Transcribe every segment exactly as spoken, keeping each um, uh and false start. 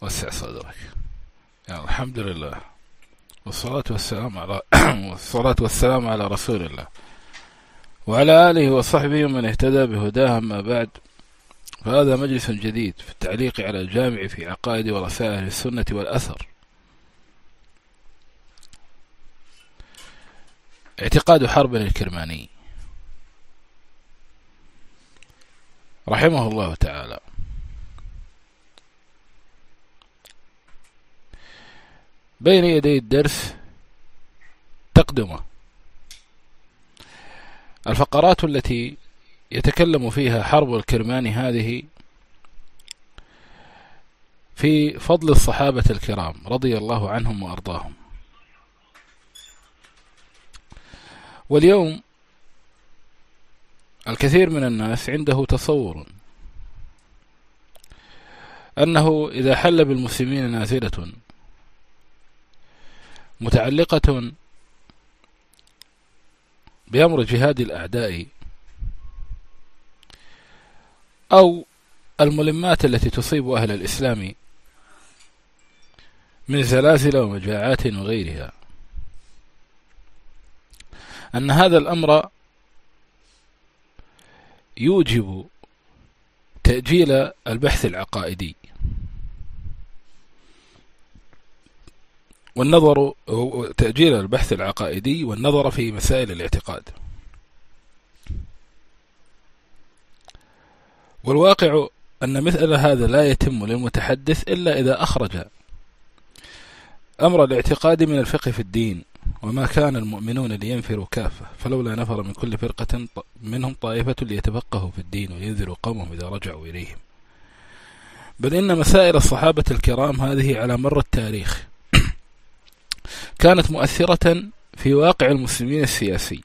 وسع صدرك. يعني الحمد لله والصلاة والسلام على والصلاة والسلام على رسول الله وعلى آله وصحبه ومن اهتدى بهداه. أما بعد، فهذا مجلس جديد في التعليق على الجامع في عقائد ورسائل السنة والأثر. اعتقاد حرب الكرماني رحمه الله تعالى. بين يدي الدرس تقدمه الفقرات التي يتكلم فيها حرب الكرماني هذه في فضل الصحابة الكرام رضي الله عنهم وأرضاهم. واليوم الكثير من الناس عنده تصور أنه إذا حل بالمسلمين نازلة متعلقة بأمر جهاد الأعداء أو الملمات التي تصيب أهل الإسلام من زلازل ومجاعات وغيرها، أن هذا الأمر يوجب تأجيل البحث العقائدي والنظر تأجيل البحث العقائدي والنظر في مسائل الاعتقاد. والواقع أن مثل هذا لا يتم للمتحدث إلا إذا أخرج أمر الاعتقاد من الفقه في الدين، وما كان المؤمنون لينفروا كافة فلولا نفر من كل فرقة منهم طائفة ليتفقهوا في الدين وينذروا قومهم إذا رجعوا إليهم. بل إن مسائل الصحابة الكرام هذه على مر التاريخ كانت مؤثرة في واقع المسلمين السياسي،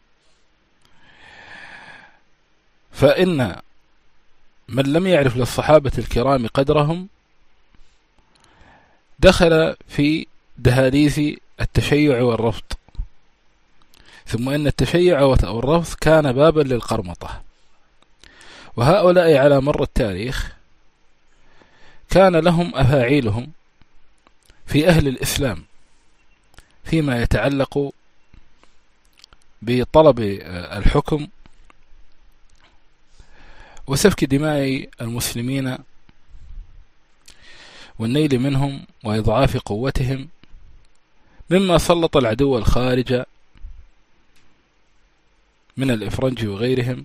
فإن من لم يعرف للصحابة الكرام قدرهم دخل في دهاليز التشيع والرفض، ثم إن التشيع والرفض كان بابا للقرمطة. وهؤلاء على مر التاريخ كان لهم أفاعيلهم في أهل الإسلام فيما يتعلق بطلب الحكم وسفك دماء المسلمين والنيل منهم وإضعاف قوتهم، مما سلط العدو الخارج من الإفرنج وغيرهم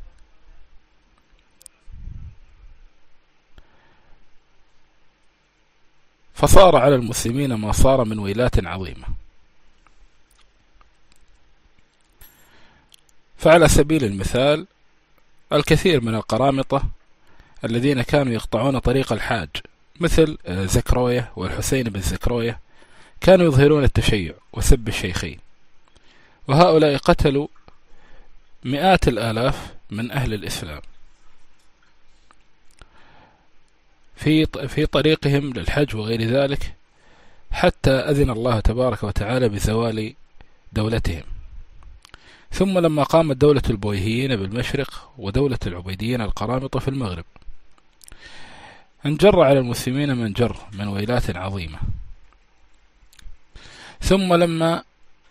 فصار على المسلمين ما صار من ويلات عظيمة. فعلى سبيل المثال الكثير من القرامطة الذين كانوا يقطعون طريق الحاج مثل زكروية والحسين بن زكروية كانوا يظهرون التشيع وسب الشيخين، وهؤلاء قتلوا مئات الآلاف من أهل الإسلام في في طريقهم للحج وغير ذلك، حتى أذن الله تبارك وتعالى بزوال دولتهم. ثم لما قامت دولة البويهيين بالمشرق ودولة العبيديين القرامطة في المغرب انجر على المسلمين من جر من ويلات عظيمة. ثم لما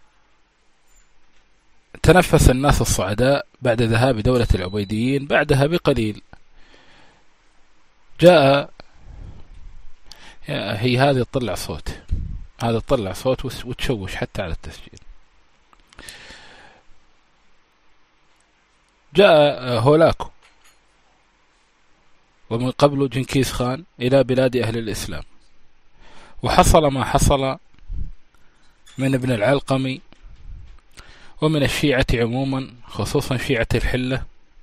تنفس الناس الصعداء بعد ذهاب دولة العبيديين بعدها بقليل جاء هي هذه تطلع صوت هذا تطلع صوت وتشوش حتى على التسجيل. جاء هولاكو ومن قبل جنكيز خان إلى بلاد أهل الإسلام، وحصل ما حصل من ابن العلقمي ومن الشيعة عموما خصوصا شيعة الحلة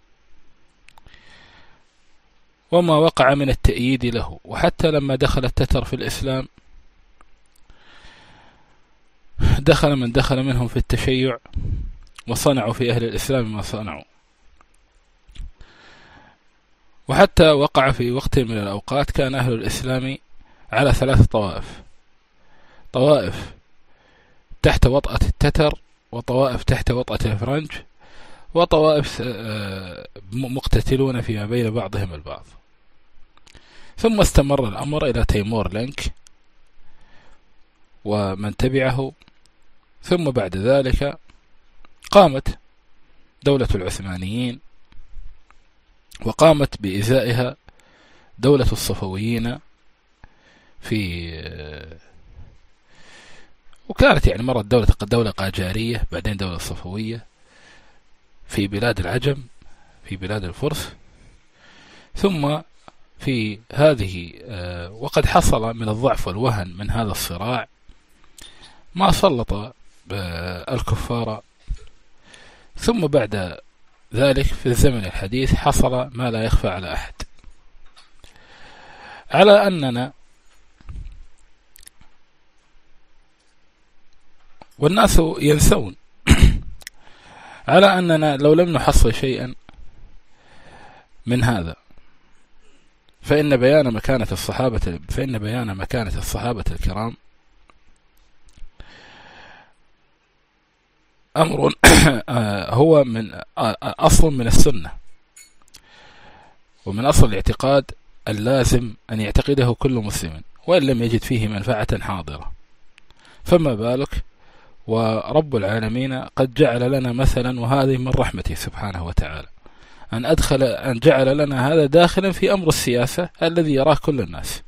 وما وقع من التأييد له. وحتى لما دخل التتر في الإسلام دخل من دخل منهم في التشيع وصنعوا في أهل الإسلام ما صنعوا. وحتى وقع في وقت من الأوقات كان أهل الإسلام على ثلاث طوائف: طوائف تحت وطأة التتر، وطوائف تحت وطأة الفرنج، وطوائف مقتتلون فيما بين بعضهم البعض. ثم استمر الأمر إلى تيمور لينك ومن تبعه، ثم بعد ذلك قامت دولة العثمانيين، وقامت بإزائها دولة الصفويين في وكانت يعني مرت دولة دولة قاجارية، بعدين دولة صفوية في بلاد العجم، في بلاد الفرس. ثم في هذه وقد حصل من الضعف والوهن من هذا الصراع ما سلط الكفار. ثم بعد ذلك في الزمن الحديث حصل ما لا يخفى على أحد، على أننا والناس ينسون على أننا لو لم نحصل شيئا من هذا فإن بيان مكانة الصحابة فإن بيان مكانة الصحابة الكرام أمر هو من أصل من السنة ومن أصل الاعتقاد اللازم أن يعتقده كل مسلم وإن لم يجد فيه منفعة حاضرة. فما بالك ورب العالمين قد جعل لنا مثلا، وهذه من رحمته سبحانه وتعالى، أن أدخل أن جعل لنا هذا داخلا في أمر السياسة الذي يراه كل الناس.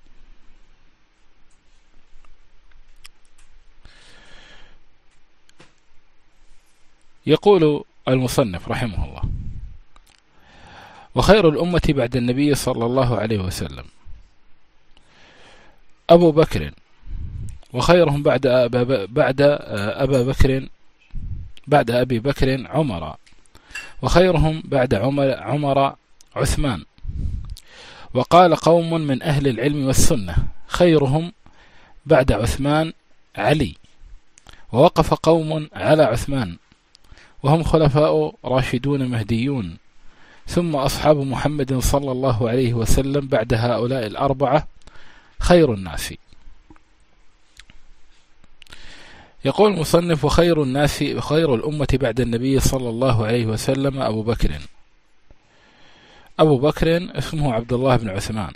يقول المصنف رحمه الله: وخير الأمة بعد النبي صلى الله عليه وسلم أبو بكر، وخيرهم بعد أبا بعد أبا بكر بعد أبي بكر عمر، وخيرهم بعد عمر عمر عثمان. وقال قوم من أهل العلم والسنة: خيرهم بعد عثمان علي. ووقف قوم على عثمان وهم خلفاء راشدون مهديون، ثم أصحاب محمد صلى الله عليه وسلم بعد هؤلاء الأربعة خير الناس. يقول المصنف: وخير الناس وخير الأمة بعد النبي صلى الله عليه وسلم أبو بكر. أبو بكر اسمه عبد الله بن عثمان،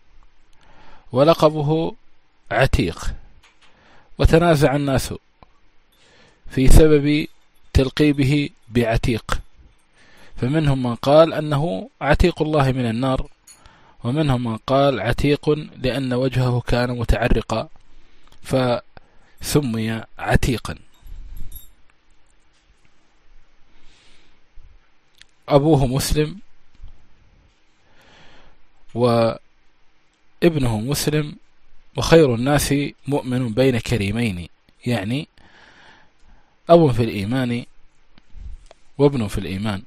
ولقبه عتيق، وتنازع الناس في سبب تلقيبه بعتيق، فمنهم من قال أنه عتيق الله من النار، ومنهم من قال عتيق لأن وجهه كان متعرقا فسمي عتيقا. أبوه مسلم وابنه مسلم، وخير الناس مؤمن بين كريمين، يعني أب في الإيمان وابن في الإيمان.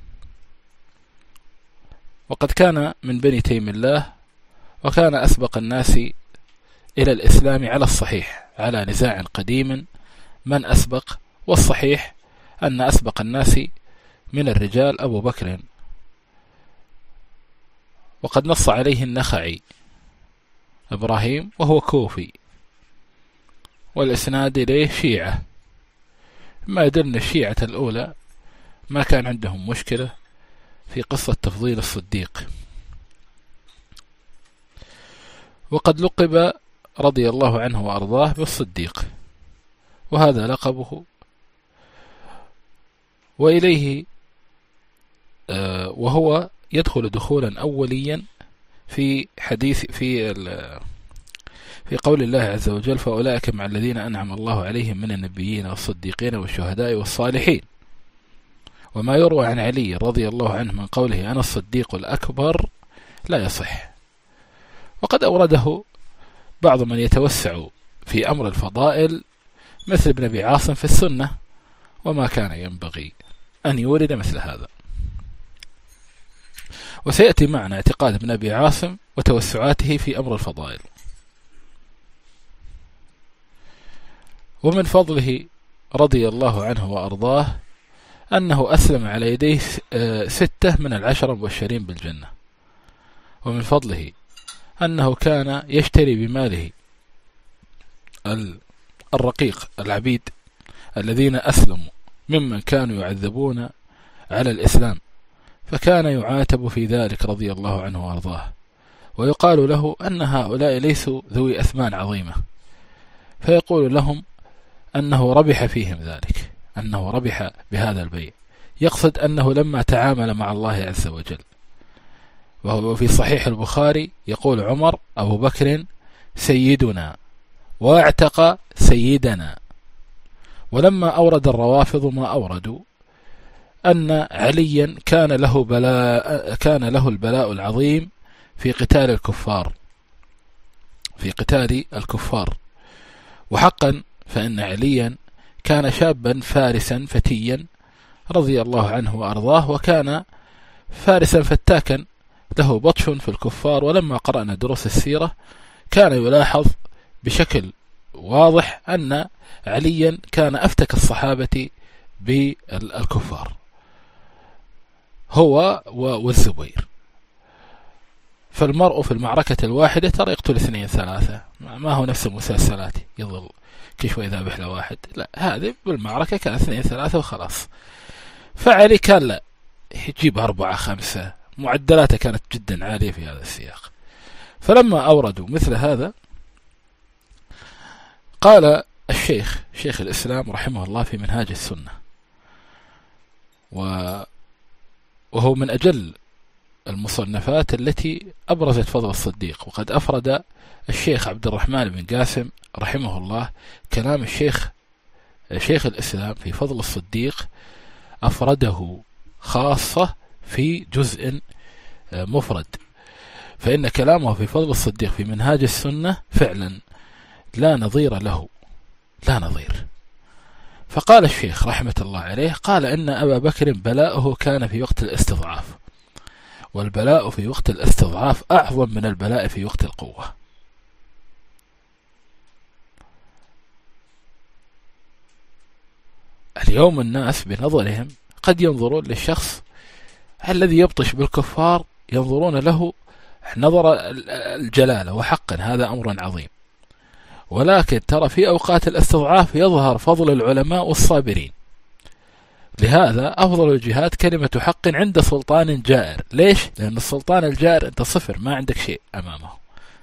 وقد كان من بني تيم الله، وكان أسبق الناس إلى الإسلام على الصحيح، على نزاع قديم من أسبق، والصحيح أن أسبق الناس من الرجال أبو بكر، وقد نص عليه النخعي إبراهيم وهو كوفي، والإسناد إليه شيعة، ما يدلنا الشيعة الأولى ما كان عندهم مشكلة في قصة تفضيل الصديق. وقد لقب رضي الله عنه وأرضاه بالصديق، وهذا لقبه. وإليه آه وهو يدخل دخولا أوليا في حديث في في قول الله عز وجل: فأولئك مع الذين أنعم الله عليهم من النبيين والصديقين والشهداء والصالحين. وما يروى عن علي رضي الله عنه من قوله أنا الصديق الأكبر لا يصح، وقد أورده بعض من يتوسع في أمر الفضائل مثل ابن أبي عاصم في السنة، وما كان ينبغي أن يورد مثل هذا. وسيأتي معنا اعتقاد ابن أبي عاصم وتوسعاته في أمر الفضائل. ومن فضله رضي الله عنه وأرضاه أنه أسلم على يديه ستة من العشرة المبشرين بالجنة. ومن فضله أنه كان يشتري بماله الرقيق العبيد الذين أسلموا ممن كانوا يعذبون على الإسلام، فكان يعاتب في ذلك رضي الله عنه وأرضاه. ويقال له أن هؤلاء ليسوا ذوي أثمان عظيمة، فيقول لهم أنه ربح فيهم ذلك، أنه ربح بهذا البيع، يقصد أنه لما تعامل مع الله عز وجل. وهو في صحيح البخاري يقول عمر: أبو بكر سيدنا واعتق سيدنا. ولما أورد الروافض ما أوردوا أن عليا كان له بلاء كان له البلاء العظيم في قتال الكفار في قتال الكفار وحقا فإن عليا كان شابا فارسا فتيا رضي الله عنه وأرضاه، وكان فارسا فتاكا له بطش في الكفار. ولما قرأنا دروس السيرة كان يلاحظ بشكل واضح أن عليا كان أفتك الصحابة بالكفار هو والزبير. فالمرء في المعركة الواحدة ترى يقتل اثنين ثلاثة، ما هو نفس المسلسلات يظل كشوي ذابح لواحد، لا، هذه بالمعركة كان اثنين ثلاثة وخلاص. فعلي كان لا، يجيب أربعة خمسة، معدلاته كانت جدا عالية في هذا السياق. فلما أوردوا مثل هذا قال الشيخ شيخ الإسلام رحمه الله في منهاج السنة، وهو من أجل المصنفات التي أبرزت فضل الصديق، وقد أفرد الشيخ عبد الرحمن بن قاسم رحمه الله كلام الشيخ شيخ الإسلام في فضل الصديق، أفرده خاصة في جزء مفرد. فإن كلامه في فضل الصديق في منهاج السنة فعلا لا نظير له، لا نظير. فقال الشيخ رحمة الله عليه، قال إن أبا بكر بلاؤه كان في وقت الاستضعاف، والبلاء في وقت الاستضعاف أعظم من البلاء في وقت القوة. اليوم الناس بنظرهم قد ينظرون للشخص الذي يبطش بالكفار، ينظرون له نظر الجلالة، وحقا هذا أمر عظيم. ولكن ترى في أوقات الاستضعاف يظهر فضل العلماء والصابرين. لهذا أفضل الجهاد كلمة حق عند سلطان جائر. ليش؟ لأن السلطان الجائر أنت صفر، ما عندك شيء أمامه،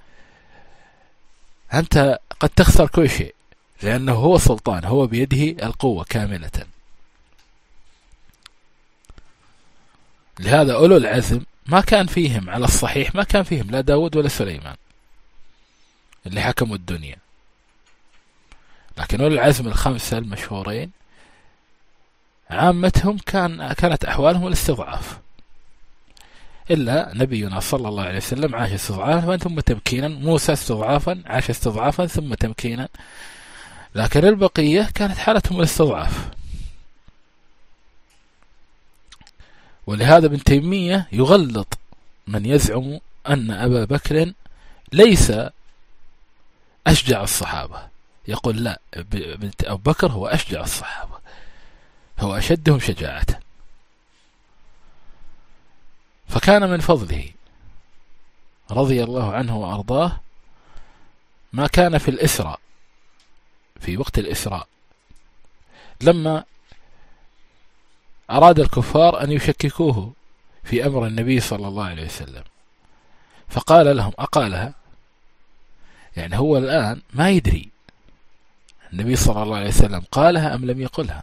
أنت قد تخسر كل شيء، لأنه هو سلطان، هو بيده القوة كاملة. لهذا أولو العزم ما كان فيهم على الصحيح، ما كان فيهم لا داود ولا سليمان اللي حكموا الدنيا، لكن أولو العزم الخمسة المشهورين عامتهم كان كانت أحوالهم الاستضعاف، إلا نبينا صلى الله عليه وسلم عاش استضعافا ثم تمكينا، موسى استضعافا عاش استضعافا ثم تمكينا، لكن البقية كانت حالتهم الاستضعاف. ولهذا ابن تيمية يغلط من يزعم أن أبا بكر ليس أشجع الصحابة، يقول لا، أبو بكر هو أشجع الصحابة، هو أشدهم شجاعة. فكان من فضله رضي الله عنه وأرضاه ما كان في الإسراء، في وقت الإسراء لما أراد الكفار أن يشككوه في أمر النبي صلى الله عليه وسلم، فقال لهم أقالها، يعني هو الآن ما يدري النبي صلى الله عليه وسلم قالها أم لم يقلها،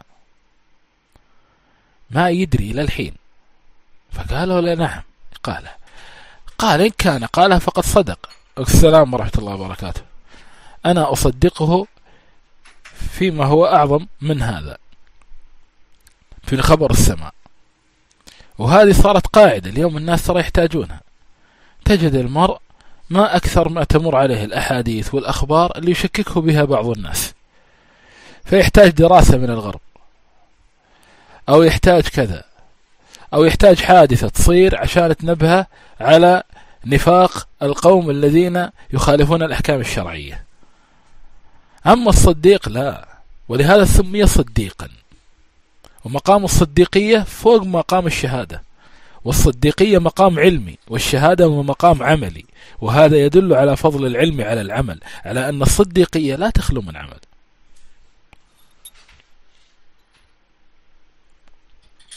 ما يدري إلى الحين. فقالوا له نعم قالها. قال إن كان قالها فقد صدق. السلام ورحمة الله وبركاته. أنا أصدقه فيما هو أعظم من هذا في خبر السماء. وهذه صارت قاعدة اليوم، الناس ترى يحتاجونها. تجد المرء ما أكثر ما تمر عليه الأحاديث والأخبار اللي يشككه بها بعض الناس، فيحتاج دراسة من الغرب، أو يحتاج كذا، أو يحتاج حادثة تصير عشان تنبه على نفاق القوم الذين يخالفون الأحكام الشرعية. أما الصديق لا، ولهذا سمي صديقا. ومقام الصديقية فوق مقام الشهادة، والصديقية مقام علمي، والشهادة هو مقام عملي، وهذا يدل على فضل العلم على العمل، على أن الصديقية لا تخلو من عمل.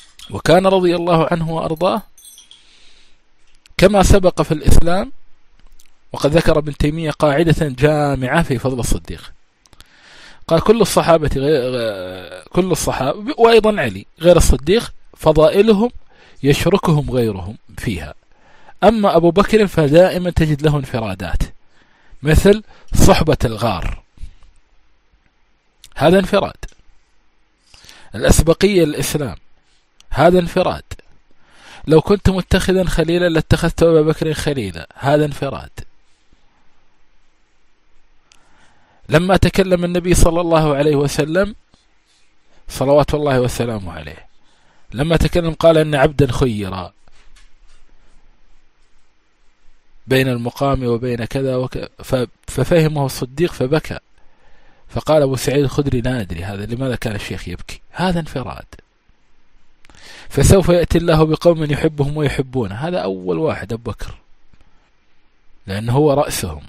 وكان رضي الله عنه وأرضاه كما سبق في الإسلام وقد ذكر ابن تيمية قاعدة جامعة في فضل الصديق، قال كل الصحابة غير كل الصحابة وأيضا علي غير الصديق فضائلهم يشركهم غيرهم فيها، أما أبو بكر فدائما تجد له انفرادات، مثل صحبة الغار، هذا انفراد. الأسبقية للإسلام، هذا انفراد. لو كنت متخذا خليلا لاتخذت أبا بكر خليلا، هذا انفراد. لما تكلم النبي صلى الله عليه وسلم صلوات الله وسلامه عليه، لما تكلم قال أن عبدا خيرا بين المقام وبين كذا وكذا، ففهمه الصديق فبكى، فقال أبو سعيد الخدري لا أدري هذا لماذا كان الشيخ يبكي، هذا انفراد. فسوف يأتي الله بقوم يحبهم ويحبونه، هذا أول واحد أبو بكر لأنه هو رأسهم.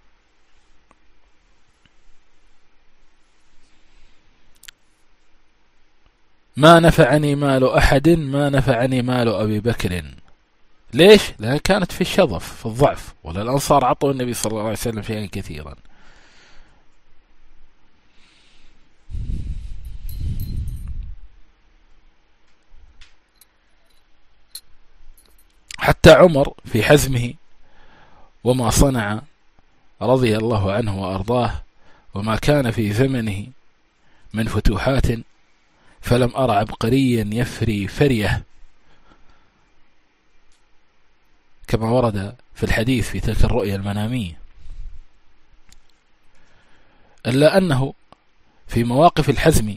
ما نفعني مال أحد ما نفعني مال أبي بكر. ليش؟ لأنها كانت في الشظف في الضعف، ولا الأنصار عطوا النبي صلى الله عليه وسلم شيئا كثيرا. حتى عمر في حزمه وما صنع رضي الله عنه وأرضاه وما كان في زمنه من فتوحات، فلم أرى عبقريا يفري فريه كما ورد في الحديث في تلك الرؤيا المنامية، إلا أنه في مواقف الحزم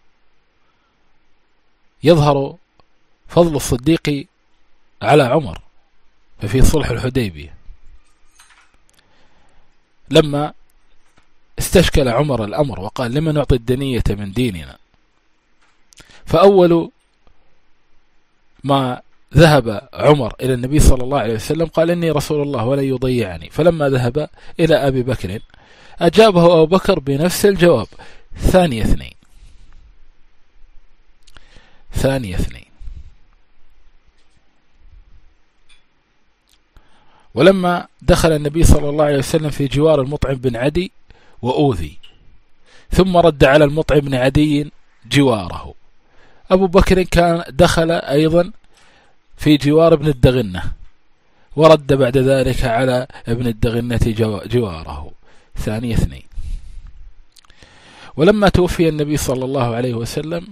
يظهر فضل الصديق على عمر. ففي صلح الحديبية لما استشكل عمر الأمر وقال لما نعطي الدنية من ديننا، فأول ما ذهب عمر إلى النبي صلى الله عليه وسلم قال إني رسول الله ولن يضيعني. فلما ذهب إلى أبي بكر أجابه أبو بكر بنفس الجواب، ثاني اثنين ثاني اثنين. ولما دخل النبي صلى الله عليه وسلم في جوار المطعم بن عدي وأوذي، ثم رد على المطعم بن عدي جواره، أبو بكر كان دخل أيضا في جوار ابن الدغنة ورد بعد ذلك على ابن الدغنة جواره، ثاني اثنين. ولما توفي النبي صلى الله عليه وسلم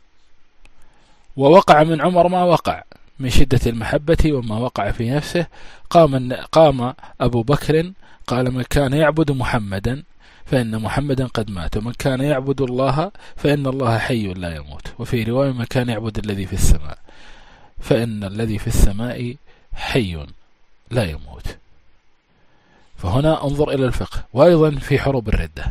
ووقع من عمر ما وقع من شدة المحبة وما وقع في نفسه، قام قام أبو بكر قال من كان يعبد محمدا فإن محمدا قد مات، ومن كان يعبد الله فإن الله حي لا يموت، وفي رواية من كان يعبد الذي في السماء فإن الذي في السماء حي لا يموت. فهنا انظر إلى الفقه. وأيضا في حروب الردة،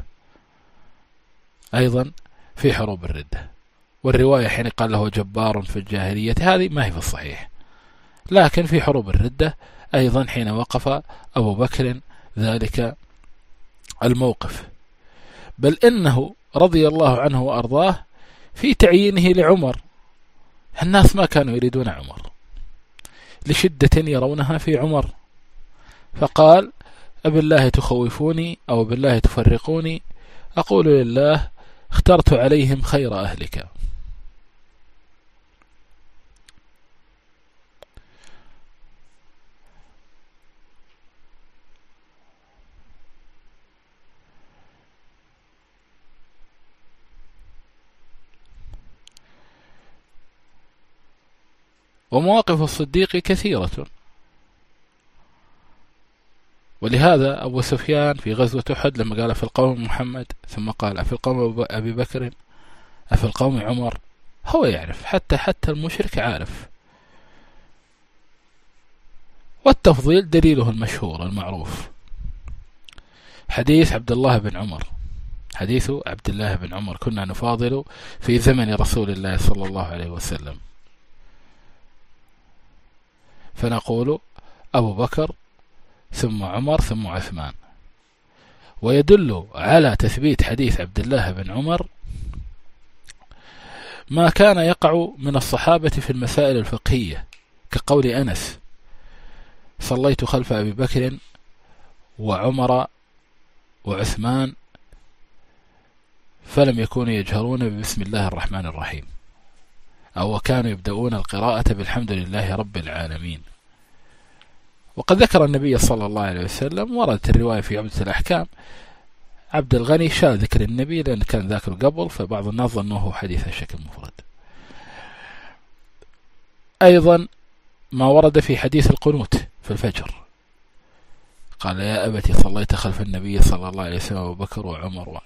أيضا في حروب الردة، والرواية حين قال له جبار في الجاهلية هذه ما هي في الصحيح، لكن في حروب الردة أيضا حين وقف أبو بكر ذلك الموقف، بل إنه رضي الله عنه وأرضاه في تعيينه لعمر، الناس ما كانوا يريدون عمر لشدة يرونها في عمر، فقال أبالله تخوفوني أو بالله تفرقوني، أقول لله اخترت عليهم خير أهلك. ومواقف الصديق كثيرة، ولهذا أبو سفيان في غزوة أحد لما قال في القوم محمد ثم قال في القوم أبي بكر في القوم عمر، هو يعرف، حتى حتى المشرك عارف. والتفضيل دليله المشهور المعروف حديث عبد الله بن عمر، حديث عبد الله بن عمر كنا نفاضل في زمن رسول الله صلى الله عليه وسلم، فنقول أبو بكر ثم عمر ثم عثمان. ويدل على تثبيت حديث عبد الله بن عمر ما كان يقع من الصحابة في المسائل الفقهية، كقول أنس صليت خلف أبي بكر وعمر وعثمان فلم يكونوا يجهرون بسم الله الرحمن الرحيم، أو كانوا يبدأون القراءة بالحمد لله رب العالمين. وقد ذكر النبي صلى الله عليه وسلم، وردت الرواية في عمدة الأحكام، عبد الغني شاء ذكر النبي لأن كان ذاكر قبل، فبعض الناس ظنوه حديث الشكل مفرد. أيضا ما ورد في حديث القنوت في الفجر، قال يا أبتي صليت خلف النبي صلى الله عليه وسلم وأبو بكر وعمر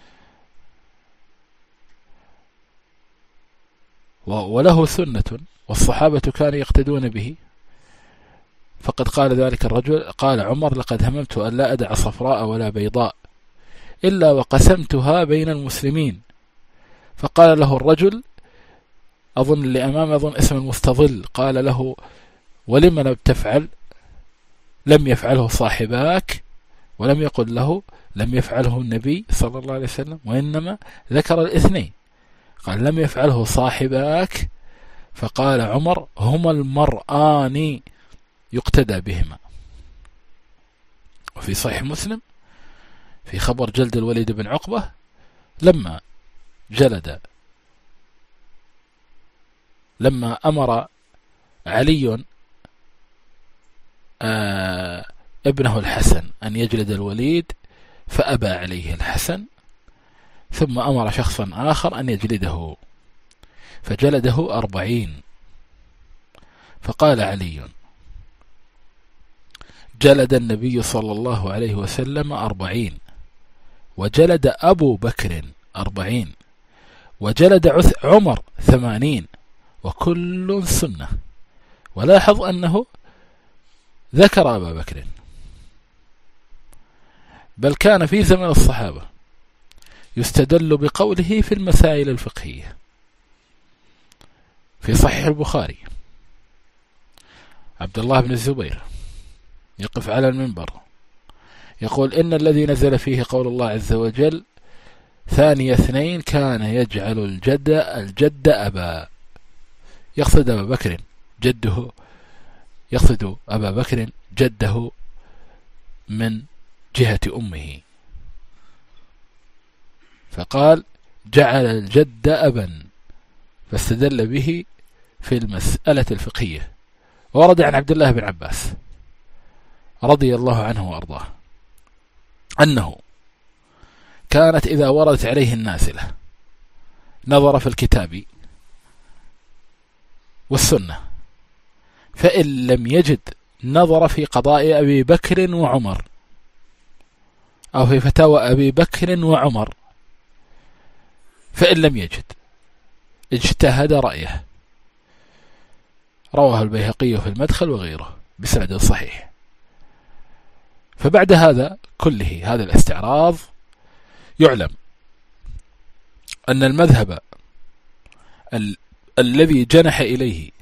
و... وله سنة والصحابة كانوا يقتدون به. فقد قال ذلك الرجل، قال عمر لقد هممت أن لا أدع صفراء ولا بيضاء إلا وقسمتها بين المسلمين. فقال له الرجل، أظن اللي أمامه أظن اسم المستظل، قال له ولم لم تفعل؟ لم يفعله صاحباك، ولم يقل له لم يفعله النبي صلى الله عليه وسلم، وإنما ذكر الاثنين، قال لم يفعله صاحباك. فقال عمر هما المرآن يقتدى بهما. وفي صحيح مسلم في خبر جلد الوليد بن عقبة، لما جلد لما أمر علي آه ابنه الحسن أن يجلد الوليد فأبى عليه الحسن، ثم أمر شخصا آخر أن يجلده فجلده أربعين. فقال علي جلد النبي صلى الله عليه وسلم أربعين، وجلد أبو بكر أربعين، وجلد عمر ثمانين، وكل سنة. ولاحظ أنه ذكر أبا بكر، بل كان في زمن الصحابة يستدل بقوله في المسائل الفقهية. في صحيح البخاري عبد الله بن الزبير يقف على المنبر يقول إن الذي نزل فيه قول الله عز وجل ثاني اثنين كان يجعل الجد الجد أبا، يقصد أبا بكر جده، يقصد أبا بكر جده من جهة أمه، فقال جعل الجد أبا، فاستدل به في المسألة الفقهية. ورد عن عبد الله بن عباس رضي الله عنه وأرضاه أنه كانت إذا وردت عليه النازلة نظر في الكتاب والسنة، فإن لم يجد نظر في قضاء أبي بكر وعمر، أو في فتاوى أبي بكر وعمر، فإن لم يجد اجتهد رأيه. رواه البيهقي في المدخل وغيره بسند صحيح. فبعد هذا كله، هذا الاستعراض، يعلم أن المذهب ال الذي جنح إليه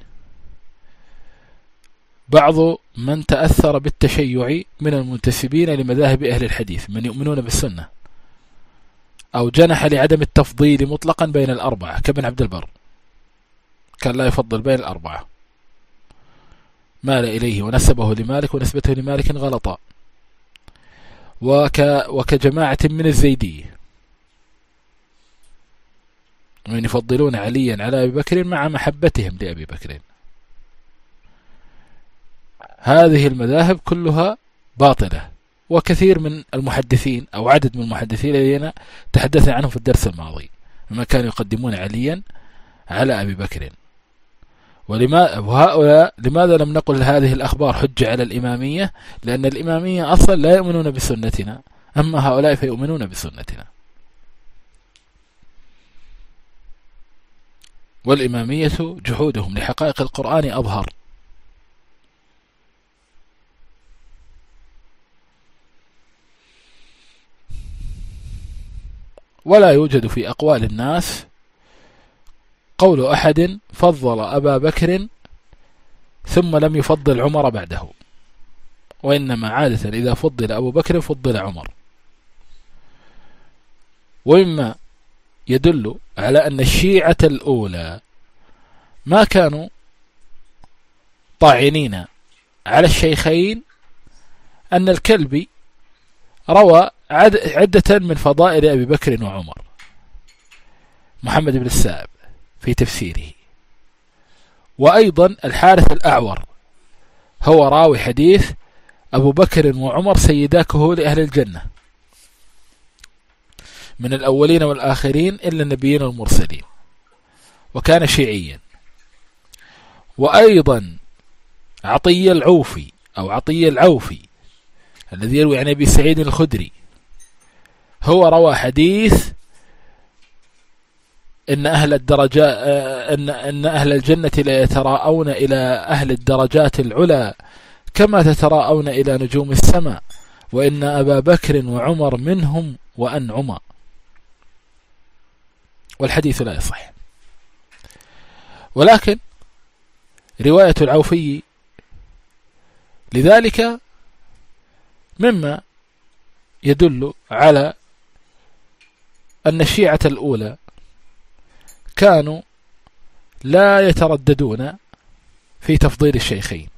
بعض من تأثر بالتشيع من المنتسبين لمذاهب أهل الحديث من يؤمنون بالسنة، أو جنح لعدم التفضيل مطلقا بين الأربعة كابن عبد البر، كان لا يفضل بين الأربعة، مال إليه ونسبه لمالك ونسبته لمالك غلطا. وك وكجماعة من الزيدية من يفضلون عليا على أبي بكر مع محبتهم لأبي بكر. هذه المذاهب كلها باطلة، وكثير من المحدثين أو عدد من المحدثين الذين تحدث عنه في الدرس الماضي لما كانوا يقدمون عليا على أبي بكر. ولما وهؤلاء لماذا لم نقل هذه الأخبار حجة على الإمامية؟ لأن الإمامية أصلا لا يؤمنون بسنتنا، أما هؤلاء فيؤمنون بسنتنا. والإمامية جحودهم لحقائق القرآن أظهر. ولا يوجد في أقوال الناس قول أحد فضل أبا بكر ثم لم يفضل عمر بعده، وإنما عادة إذا فضل أبو بكر فضل عمر. ومما يدل على أن الشيعة الأولى ما كانوا طاعنين على الشيخين أن الكلبي روى عدة من فضائل أبي بكر وعمر. محمد بن السائب في تفسيره، وأيضا الحارث الأعور هو راوي حديث أبو بكر وعمر سيدا كهول أهل الجنة من الأولين والآخرين إلا النبيين والمرسلين، وكان شيعيا. وأيضا عطية العوفي أو عطية العوفي الذي يروي عن أبي سعيد الخدري، هو روى حديث إن أهل الدرجات إن إن أهل الجنة لا يتراءون إلى أهل الدرجات العلى كما تتراءون إلى نجوم السماء، وإن أبا بكر وعمر منهم وأنعما. والحديث لا يصح. ولكن رواية العوفي لذلك مما يدل على أن الشيعة الأولى كانوا لا يترددون في تفضيل الشيخين.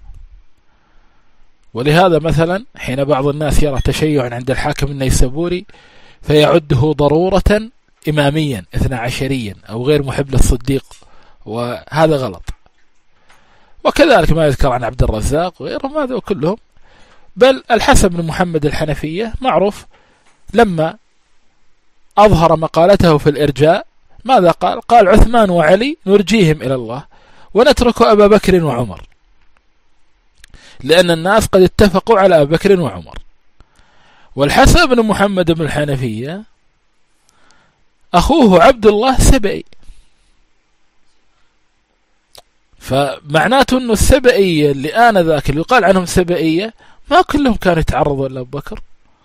ولهذا مثلا حين بعض الناس يرى تشيعا عند الحاكم النيسابوري فيعده ضرورة إماميا اثنا عشريا أو غير محب للصديق، وهذا غلط. وكذلك ما يذكر عن عبد الرزاق وغيرهم، هذا كلهم. بل الحسن بن محمد الحنفية معروف لما أظهر مقالته في الإرجاء ماذا قال؟ قال عثمان وعلي نرجيهم إلى الله ونترك أبا بكر وعمر، لأن الناس قد اتفقوا على أبا بكر وعمر. والحسن بن محمد بن الحنفية أخوه عبد الله سبئي، فمعناته أنه السبئية اللي آنذاك اللي يقال عنهم سبئية ما كلهم كانوا يتعرضوا إلى أبو بكر.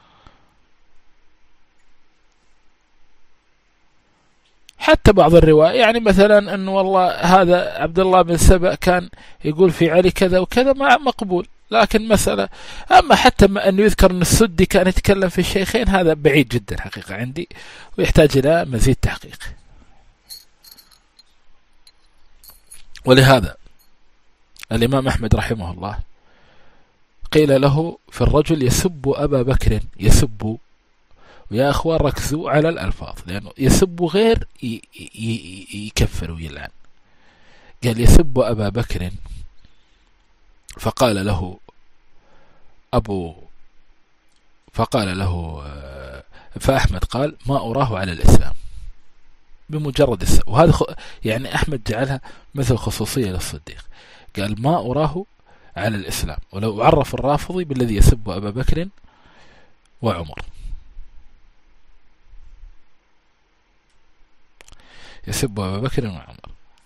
حتى بعض الرواية يعني مثلا أنه والله هذا عبد الله بن سبأ كان يقول في علي كذا وكذا مع مقبول، لكن مسألة. أما حتى ما أنه يذكر أن السدي كان يتكلم في الشيخين هذا بعيد جدا حقيقة عندي، ويحتاج إلى مزيد تحقيق. ولهذا الإمام أحمد رحمه الله قيل له في الرجل يسب أبا بكر، يسب، ويا أخوان ركزوا على الألفاظ لأنه يسب غير يكفر ويلعن. قال يسب أبا بكر، فقال له أبو فقال له فأحمد قال ما أراه على الإسلام بمجرد السب. وهذا يعني أحمد جعلها مثل خصوصية للصديق، قال ما أراه على الإسلام، ولو عرف الرافضي بالذي يسب أبا بكر وعمر. يسب أبا بكر وعمر.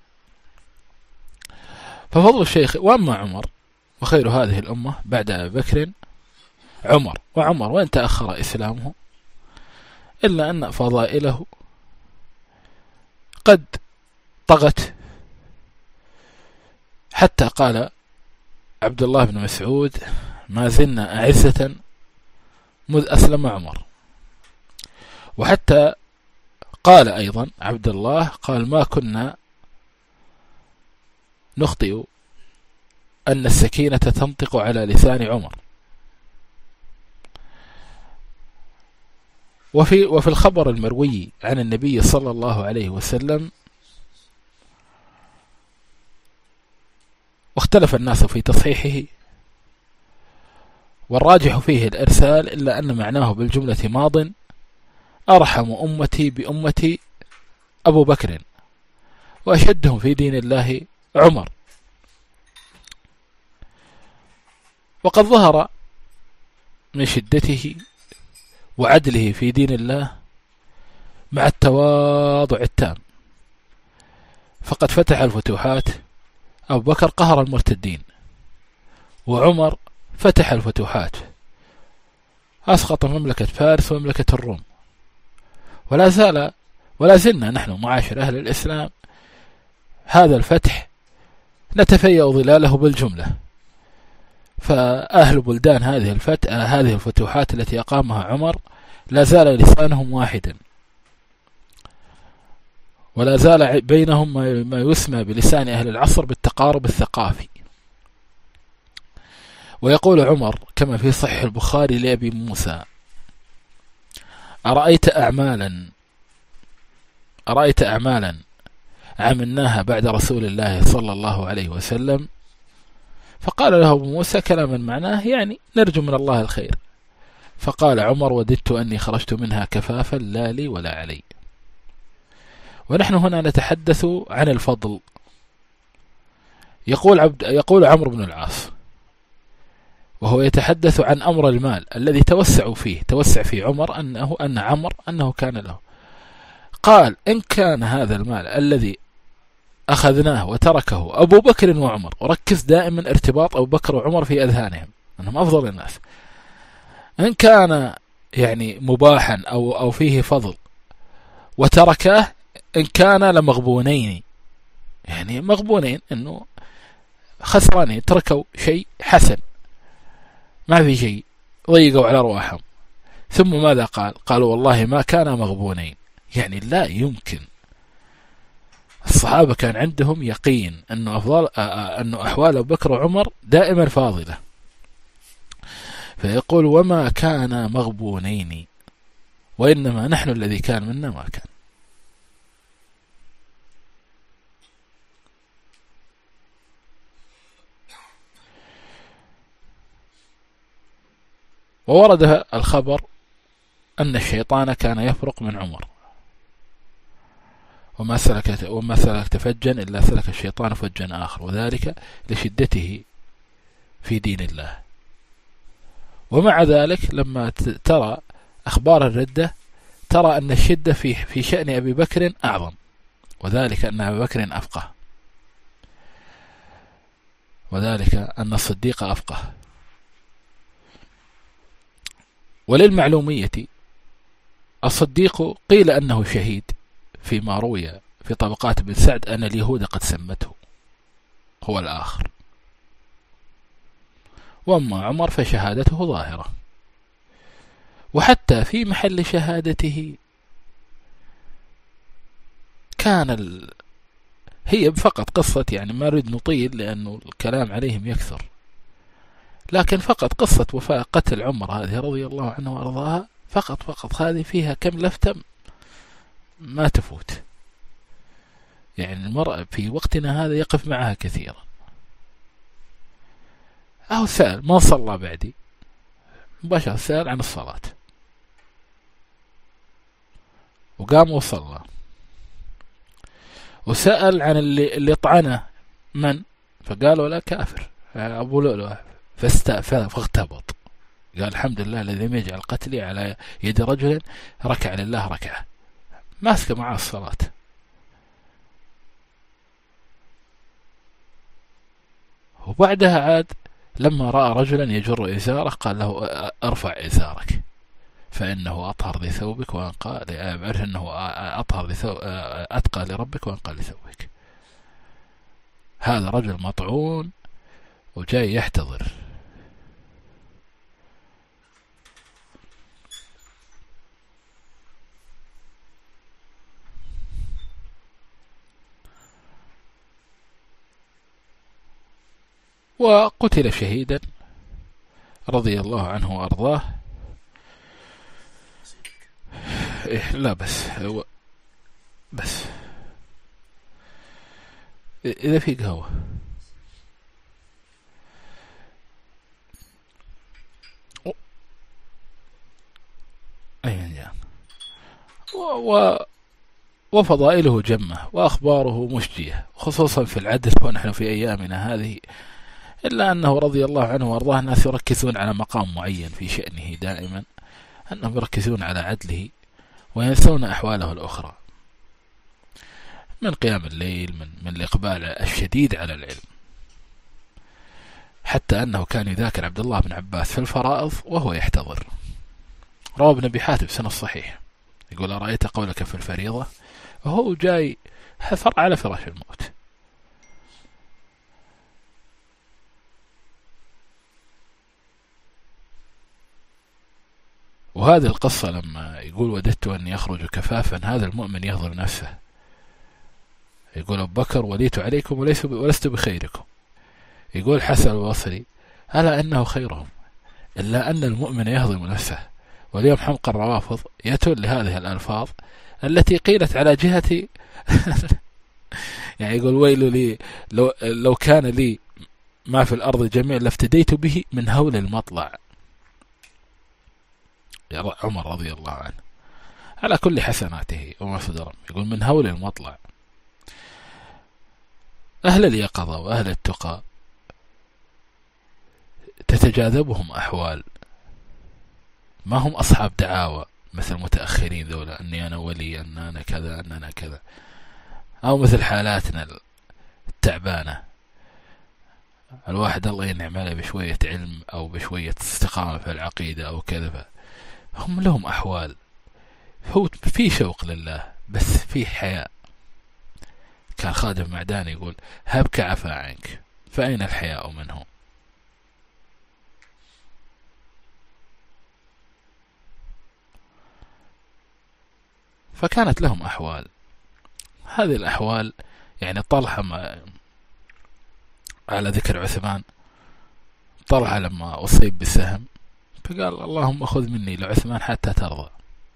ففضل الشيخ. وأما عمر وخير هذه الأمة بعد أبي بكر عمر، وعمر وإن تأخر إسلامه إلا أن فضائله قد طغت، حتى قال عبد الله بن مسعود ما زلنا أعزة مذ أسلم عمر. وحتى قال أيضا عبد الله قال ما كنا نخطئ أن السكينة تنطق على لسان عمر. وفي وفي الخبر المروي عن النبي صلى الله عليه وسلم واختلف الناس في تصحيحه، والراجح فيه الإرسال، إلا أن معناه بالجملة ماض أرحم أمتي بأمتي أبو بكر وأشدهم في دين الله عمر. وقد ظهر من شدته وعدله في دين الله مع التواضع التام، فقد فتح الفتوحات. أبو بكر قهر المرتدين، وعمر فتح الفتوحات، أسقط مملكة فارس ومملكة الروم. ولا زال ولا زلنا نحن معاشر أهل الإسلام هذا الفتح نتفيأ ظلاله بالجملة. فأهل بلدان هذه الفتح هذه الفتوحات التي أقامها عمر لا زال لسانهم واحدا، ولا زال بينهم ما يسمى بلسان أهل العصر بالتقارب الثقافي. ويقول عمر كما في صحيح البخاري لأبي موسى أرأيت أعمالا أرأيت أعمالا عملناها بعد رسول الله صلى الله عليه وسلم. فقال له أبو موسى كلاما معناه يعني نرجو من الله الخير. فقال عمر وددت أني خرجت منها كفافا لا لي ولا علي. ونحن هنا نتحدث عن الفضل. يقول عبد يقول عمرو بن العاص وهو يتحدث عن أمر المال الذي توسع فيه توسع فيه عمر أنه أن عمر أنه كان له. قال إن كان هذا المال الذي أخذناه وتركه أبو بكر وعمر، وركز دائما ارتباط أبو بكر وعمر في أذهانهم أنهم أفضل الناس، إن كان يعني مباحا أو أو فيه فضل وتركاه إن كان لمغبونين، يعني مغبونين إنه خسرانين، تركوا شيء حسن ما في شيء، ضيقوا على أرواحهم. ثم ماذا قال؟ قالوا والله ما كان مغبونين، يعني لا يمكن. الصحابة كان عندهم يقين أنه أفضل أنه أحوال أبو بكر وعمر دائما فاضلة. فيقول وما كان مغبونين وإنما نحن الذي كان منا ما كان. وورد الخبر أن الشيطان كان يفرق من عمر، وما سلك وما سلكت فجا إلا سلك الشيطان فجا آخر، وذلك لشدته في دين الله. ومع ذلك لما ترى أخبار الردة ترى أن الشدة في في شأن أبي بكر أعظم، وذلك أن أبي بكر أفقه، وذلك أن الصديق أفقه. وللمعلومية الصديق قيل أنه شهيد فيما روي في طبقات بن سعد أن اليهود قد سمته هو الآخر. وأما عمر فشهادته ظاهرة، وحتى في محل شهادته كان ال... هي فقط قصة، يعني ما نريد نطيل لأنه الكلام عليهم يكثر، لكن فقط قصة وفاة قتل عمر هذه رضي الله عنه وأرضاها فقط فقط هذه فيها كم لفتة ما تفوت، يعني المرأة في وقتنا هذا يقف معها كثيرا. أو سأل ما صلى بعدي مباشرة، سأل عن الصلاة وقام وصلى. وسأل عن اللي, اللي طعنه من، فقالوا لا كافر أبو لؤلؤ، فاغتبط قال الحمد لله الذي لم يجعل قتلي على يد رجل ركع لله ركعة، ماسك معه الصلاة. وبعدها عاد لما رأى رجلا يجر إزاره قال له ارفع إزارك فإنه أطهر لثوبك وأنقى عرف أنه أطهر لثوب أتقى لربك وأنقى لثوبك. هذا رجل مطعون وجاي يحتضر. وقتل شهيدا رضي الله عنه وأرضاه. إيه لا بس هو بس إذا في قهوة أين جاء و... وفضائله جمة وأخباره مشجية، خصوصا في العدل ونحن في أيامنا هذه، إلا أنه رضي الله عنه وأرضاه الناس يركزون على مقام معين في شأنه دائما، أنهم يركزون على عدله وينسون أحواله الأخرى من قيام الليل، من, من الإقبال الشديد على العلم، حتى أنه كان يذاكر عبد الله بن عباس في الفرائض وهو يحتضر. روى ابن أبي حاتم سنة الصحيح يقول أرأيت قولك في الفريضة وهو جاي حفر على فراش الموت. وهذه القصة لما يقول وددت أن يخرج كفافا، هذا المؤمن يهضم نفسه، يقول أبو بكر وليت عليكم ولست بخيركم. يقول حسن البصري ألا أنه خيرهم، إلا أن المؤمن يهضم نفسه واليوم حمق الروافض يأتون لهذه الألفاظ التي قيلت على جهة يعني يقول ويل لي لو, لو كان لي ما في الأرض جميع لافتديت به من هول المطلع. يا عمر رضي الله عنه على كل حسناته وما صدر يقول من هول المطلع. أهل اليقظة وأهل التقى تتجاذبهم أحوال، ما هم أصحاب دعاوى مثل المتأخرين ذولا أني أنا ولي أن أنا كذا أن أنا كذا، أو مثل حالاتنا التعبانة الواحد الله ينعم عليه بشوية علم أو بشوية استقامة في العقيدة أو كذا، هم لهم أحوال، هو في شوق لله بس في حياء. كان خادم معدان يقول هبك عفا عنك فأين الحياء منه؟ فكانت لهم أحوال. هذه الأحوال يعني طلحة ما على ذكر عثمان، طلحة لما أصيب بسهم فقال اللهم خذ مني لعثمان حتى ترضى،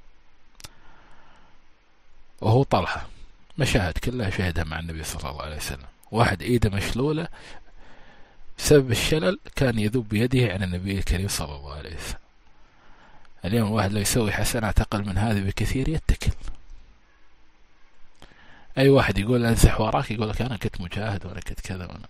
وهو طلحة مشاهد كلها شهدها مع النبي صلى الله عليه وسلم. واحد إيده مشلولة بسبب الشلل كان يذوب بيده عن النبي الكريم صلى الله عليه وسلم. اليوم واحد لو يسوي حسنات أقل من هذه بكثير يتكل. أي واحد يقول أنسح وراك يقول لك أنا كنت مجاهد وأنا كنت كذا وأنا.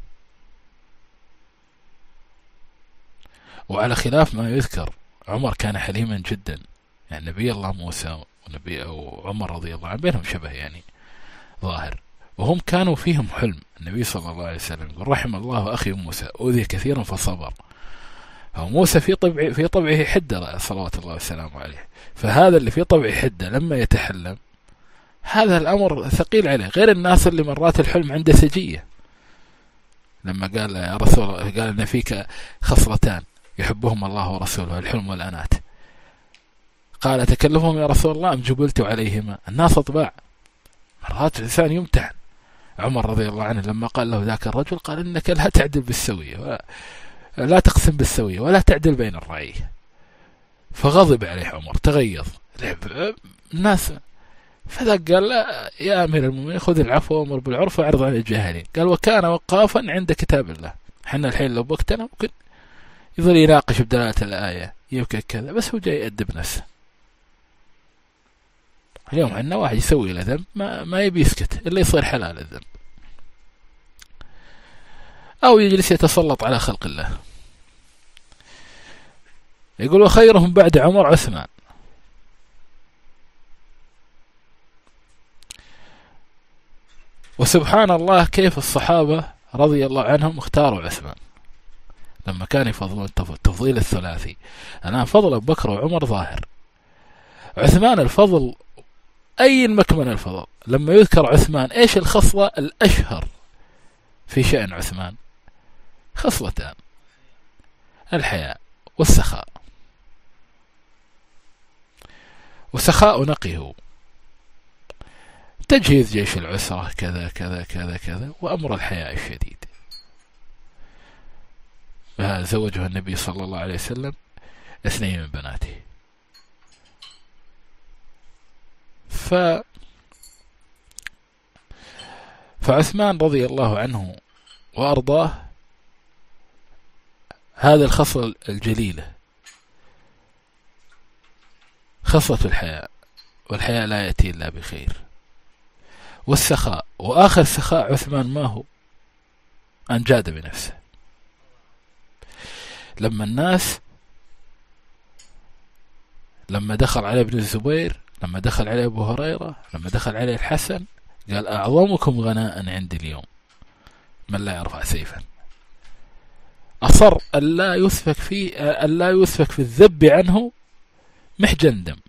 وعلى خلاف ما يذكر عمر كان حليما جدا، يعني نبي الله موسى ونبي أو عمر رضي الله عنه بينهم شبه يعني ظاهر، وهم كانوا فيهم حلم. النبي صلى الله عليه وسلم يقول رحم الله أخي موسى أوذي كثيرا فصبر. موسى في طبعه في طبعه حدة صلوات الله والسلام عليه، فهذا اللي في طبعه حدة لما يتحلم هذا الأمر ثقيل عليه، غير الناس اللي مرات الحلم عنده سجية. لما قال يا رسول الله قال إن فيك خصلتان يحبهم الله ورسوله الحلم والأنات، قال تكلفهم يا رسول الله أم جبلت عليهما؟ الناس أطباع، مرات الإنسان يمتحن. عمر رضي الله عنه لما قال له ذاك الرجل قال إنك لا تعدل بالسوية ولا لا تقسم بالسوية ولا تعدل بين الرعية، فغضب عليه عمر تغيظ الناس. فذاك قال لا يا أمير المؤمنين خذ العفو وأمر بالعرف وأعرض عن الجاهلين. قال وكان وقافا عند كتاب الله. حنا الحين لو بوقتنا ممكن يظل يناقش بدلالة الآية يمكن كذا، بس هو جاي يأدب نفسه. اليوم عندنا واحد يسوي له ذنب ما, ما يبي يسكت إلا يصير حلال الذنب، أو يجلس يتسلط على خلق الله. يقول وخيرهم بعد عمر عثمان. وسبحان الله كيف الصحابة رضي الله عنهم اختاروا عثمان لما كان يفضلون تفضيل الثلاثي. الآن فضل أبو بكر وعمر ظاهر، عثمان الفضل أي المكمن الفضل. لما يذكر عثمان إيش الخصلة الأشهر في شأن عثمان؟ خصلتان، الحياء والسخاء. وسخاء نقيه تجهيز جيش العسرة كذا كذا كذا كذا، وأمر الحياء الشديد. زوجه النبي صلى الله عليه وسلم اثنين من بناته. ف فعثمان رضي الله عنه وأرضاه هذا الخصلة الجليلة، خصلة الحياء، والحياء لا يأتي إلا بخير. والسخاء، وآخر سخاء عثمان ما هو؟ أن جاد بنفسه. لما الناس لما دخل على ابن الزبير، لما دخل عليه أبو هريرة، لما دخل عليه الحسن، قال أعظمكم غناء عندي اليوم من لا يرفع سيفا. أصر ألا يسفك فيه ألا يسفك في الذب عنه محجن دم.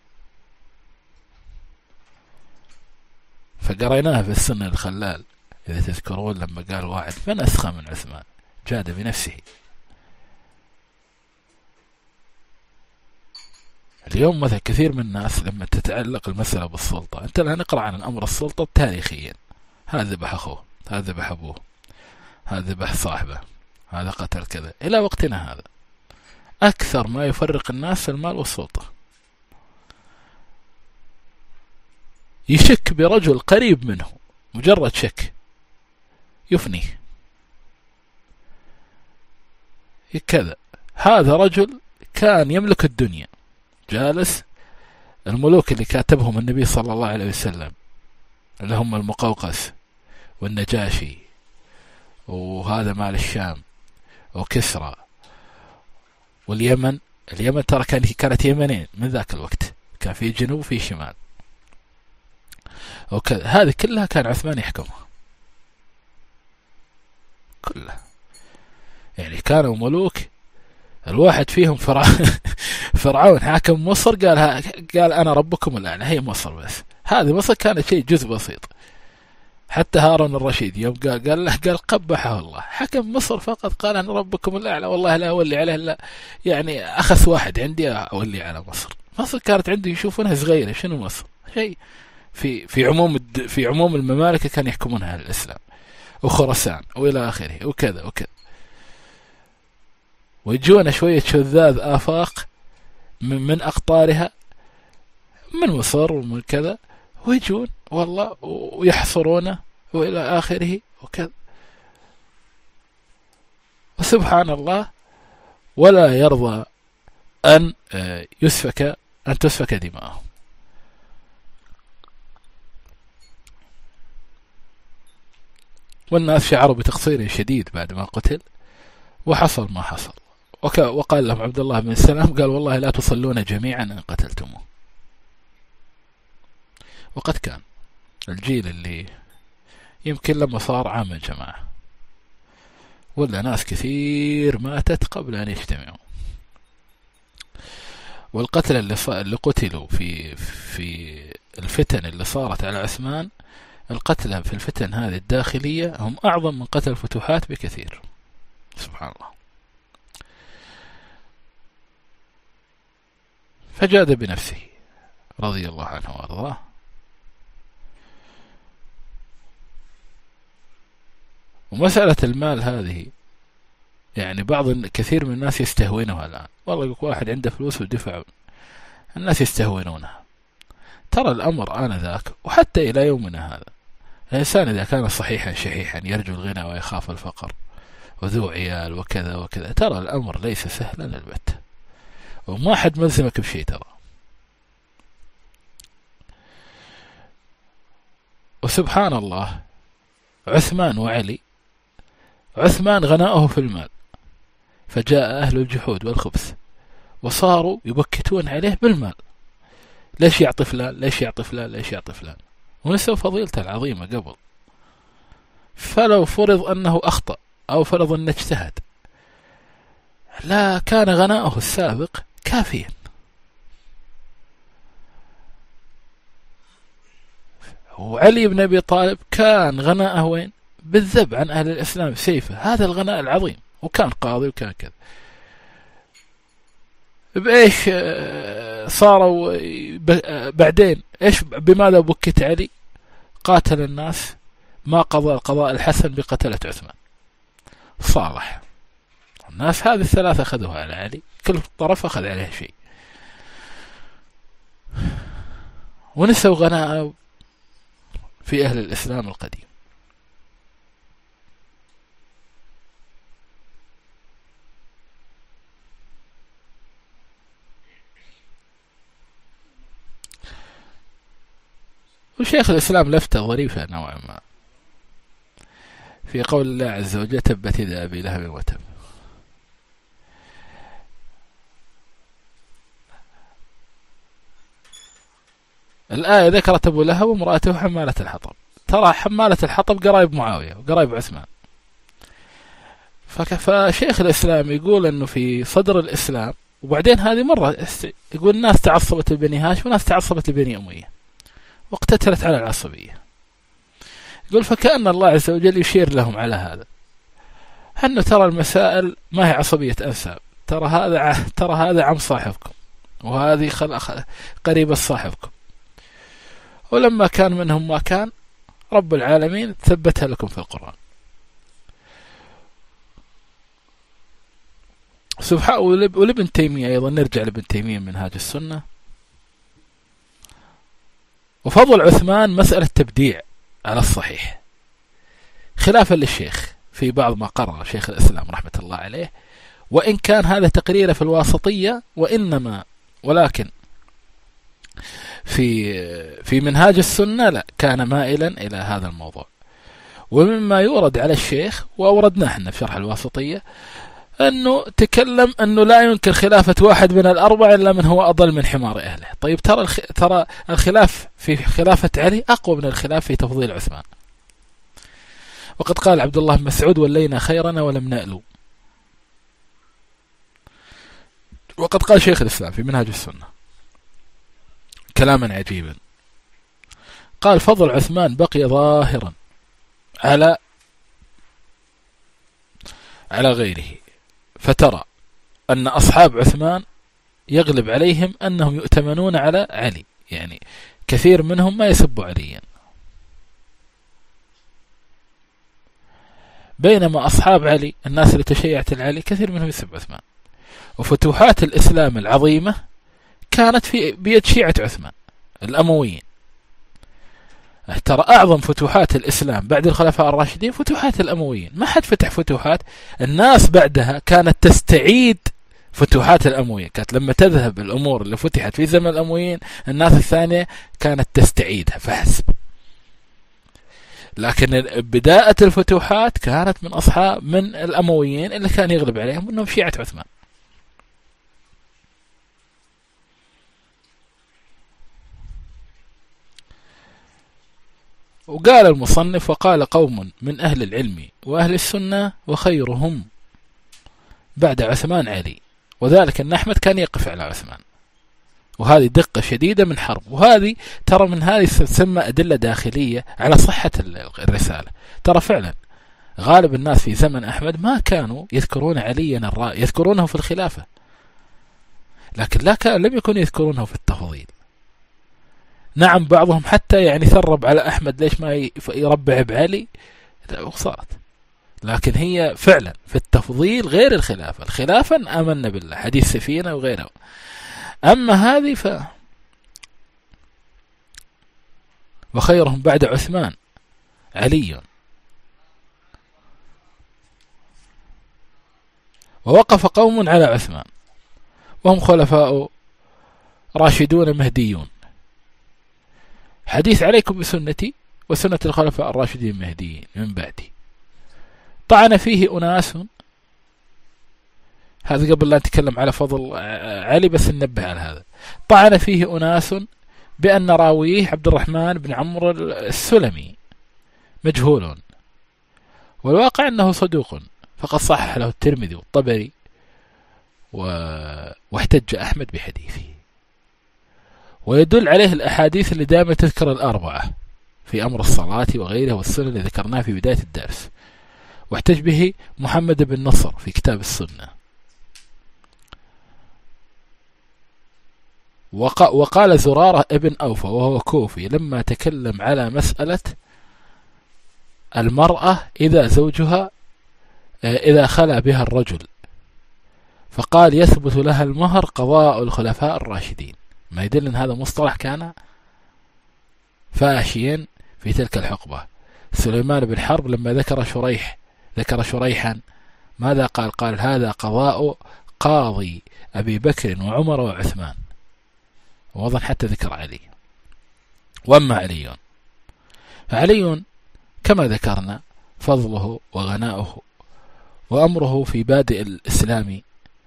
فقريناها في السنة الخلال إذا تذكرون لما قال واحد من أسخى من عثمان جاد بنفسه. اليوم مثلا كثير من الناس لما تتعلق المسألة بالسلطة، أنت لا نقرأ عن الأمر السلطة تاريخيا، هذا ذبح أخوه، هذا ذبح أبوه، هذا ذبح صاحبه، هذا قتل كذا، إلى وقتنا هذا أكثر ما يفرق الناس المال والسلطة. يشك برجل قريب منه، مجرد شك يفنيه. كذا هذا رجل كان يملك الدنيا، جالس الملوك اللي كاتبهم النبي صلى الله عليه وسلم اللي هم المقوقس والنجاشي وهذا مال الشام وكسرى واليمن. اليمن ترى كانت يمنين من ذاك الوقت، كان في جنوب وفي شمال وكذا. هذه كلها كان عثمان يحكمها كلها، يعني كانوا ملوك. الواحد فيهم فرعون فرعون حاكم مصر، قال قال أنا ربكم الأعلى. هي مصر بس، هذه مصر كانت شيء جزء بسيط. حتى هارون الرشيد يوم قال قال له قال قبحه الله، حكم مصر فقط قال أنا ربكم الأعلى والله لا أولي عليه، لا يعني أخذ واحد عندي أولي على مصر. مصر كانت عندي يشوفونها صغيرة، شنو مصر شيء في في عموم في عموم الممالك كان يحكمونها الإسلام، وخراسان وإلى آخره وكذا وكذا. ويجونا شوية شذاذ آفاق من, من أقطارها من مصر ومن كذا، ويجون والله ويحصرونه وإلى آخره وكذا. وسبحان الله ولا يرضى أن يسفك أن تسفك دماءهم. والناس شعروا بتقصير شديد بعد ما قتل، وحصل ما حصل. وقال لهم عبد الله بن سلام قال والله لا تصلون جميعا إن قتلتموه. وقد كان الجيل اللي يمكن لما صار عام الجماعة، ولا ناس كثير ماتت قبل أن يجتمعوا. والقتلى اللي, اللي قتلوا في في الفتن اللي صارت على عثمان، القتلى في الفتن هذه الداخلية هم أعظم من قتل الفتوحات بكثير. سبحان الله. فجاد بنفسه رضي الله عنه وارضاه. ومسألة المال هذه يعني بعض كثير من الناس يستهونها الآن. والله يقول واحد عنده فلوس ودفع، الناس يستهونونها. ترى الأمر آنذاك وحتى إلى يومنا هذا، الإنسان إذا كان صحيحا شحيحا يرجو الغنى ويخاف الفقر وذو عيال وكذا وكذا، ترى الأمر ليس سهلا البتة، وما حد ملزمك بشيء ترى. وسبحان الله عثمان وعلي، عثمان غناؤه في المال، فجاء أهل الجحود والخبث وصاروا يبكتون عليه بالمال. ليش يعطي فلان ليش يعطي فلان ليش يعطي فلان ونسوا فضيلته العظيمة قبل. فلو فرض أنه أخطأ أو فرض أنه اجتهد، لا كان غناؤه السابق كافيا. وعلي بن أبي طالب كان غناءه وين؟ بالذب عن أهل الإسلام سيفه، هذا الغناء العظيم، وكان قاضي وكان كذا. بإيش صاروا بعدين؟ إيش بماذا بكت علي؟ قاتل الناس، ما قضى القضاء الحسن بقتلة عثمان. صالح الناس هذه الثلاثة أخذوها على علي، كل طرف أخذ عليه شيء، ونسوا غناء في أهل الإسلام القديم. وشيخ الإسلام لفتة ظريفة نوعا ما في قول الله عز وجل تبت يدا أبي لهب وتب. الآية ذكرت أبو لهب وامرأته حمالة الحطب. ترى حمالة الحطب قرايب معاوية وقرايب عثمان. فشيخ الإسلام يقول أنه في صدر الإسلام، وبعدين هذه مرة يقول الناس تعصبت لبني هاشم وناس تعصبت لبني أمية واقتتلت على العصبية. يقول فكأن الله عز وجل يشير لهم على هذا، أنه ترى المسائل ما هي عصبية أنساب، ترى هذا ترى هذا عم صاحبكم وهذه خلق قريبة صاحبكم، ولما كان منهم ما كان رب العالمين ثبتها لكم في القرآن. سبحانه. ولابن تيمية أيضا، نرجع لابن تيمية منهاج السنة، وفضل عثمان مسألة تبديع على الصحيح، خلافا للشيخ في بعض ما قرر شيخ الإسلام رحمة الله عليه، وإن كان هذا تقريره في الواسطية، وإنما ولكن في في منهاج السنة لا، كان مائلا إلى هذا الموضوع. ومما يورد على الشيخ وأوردناه احنا في شرح الواسطية أنه تكلم أنه لا ينكر خلافة واحد من الأربع إلا من هو أضل من حمار أهله. طيب ترى الخ... ترى الخلاف في خلافة علي أقوى من الخلاف في تفضيل عثمان. وقد قال عبد الله بن مسعود: ولينا خيرنا ولم نألو. وقد قال شيخ الإسلام في منهاج السنة كلاما عجيبا، قال: فضل عثمان بقي ظاهرا على على غيره، فترى أن أصحاب عثمان يغلب عليهم أنهم يؤتمنون على علي، يعني كثير منهم ما يسبوا عليا، بينما أصحاب علي الناس اللي تشيعت العلي كثير منهم يسب عثمان. وفتوحات الإسلام العظيمة كانت في بيد شيعة عثمان الأمويين. ترى أعظم فتوحات الإسلام بعد الخلفاء الراشدين فتوحات الأمويين، ما حد فتح فتوحات. الناس بعدها كانت تستعيد فتوحات الأمويين، كانت لما تذهب الأمور اللي فتحت في زمن الأمويين الناس الثانية كانت تستعيدها فحسب. لكن بداية الفتوحات كانت من أصحاب من الأمويين اللي كان يغلب عليهم أنهم شيعة عثمان. وقال المصنف: وقال قوم من أهل العلم وأهل السنة وخيرهم بعد عثمان علي، وذلك أن أحمد كان يقف على عثمان. وهذه دقة شديدة من حرب، وهذه ترى من هذه تسمى أدلة داخلية على صحة الرسالة. ترى فعلا غالب الناس في زمن أحمد ما كانوا يذكرون عليا الرأي، يذكرونه في الخلافة، لكن لا كان لم يكونوا يذكرونه في التفضيل. نعم بعضهم حتى يعني ثرب على أحمد ليش ما يربع بعلي، وصارت، لكن هي فعلا في التفضيل غير الخلافة. الخلافة آمنا بالله، حديث سفينة وغيره. أما هذه ف وخيرهم بعد عثمان علي. ووقف قوم على عثمان وهم خلفاء راشدون مهديون. حديث عليكم بسنتي وسنة الخلفاء الراشدين المهديين من بعدي. طعن فيه أناس، هذا قبل لا نتكلم على فضل علي بس ننبه على هذا. طعن فيه أناس بأن راويه عبد الرحمن بن عمرو السلمي مجهول، والواقع أنه صدوق، فقد صحح له الترمذي والطبري و... واحتج أحمد بحديثه. ويدل عليه الأحاديث اللي دائما تذكر الأربعة في أمر الصلاة وغيره والسنة اللي ذكرناه في بداية الدرس، واحتج به محمد بن نصر في كتاب السنة. وق... وقال زرارة ابن أوفى وهو كوفي لما تكلم على مسألة المرأة إذا زوجها إذا خلى بها الرجل، فقال: يثبت لها المهر قضاء الخلفاء الراشدين. ما يدل أن هذا مصطلح كان فاشيا في تلك الحقبة. سليمان بن حرب لما ذكر شريح ذكر شريحا ماذا قال؟ قال: هذا قضاء قاضي أبي بكر وعمر وعثمان، وأظن حتى ذكر علي. وأما علي فعلي كما ذكرنا فضله وغناؤه وأمره في بادئ الإسلام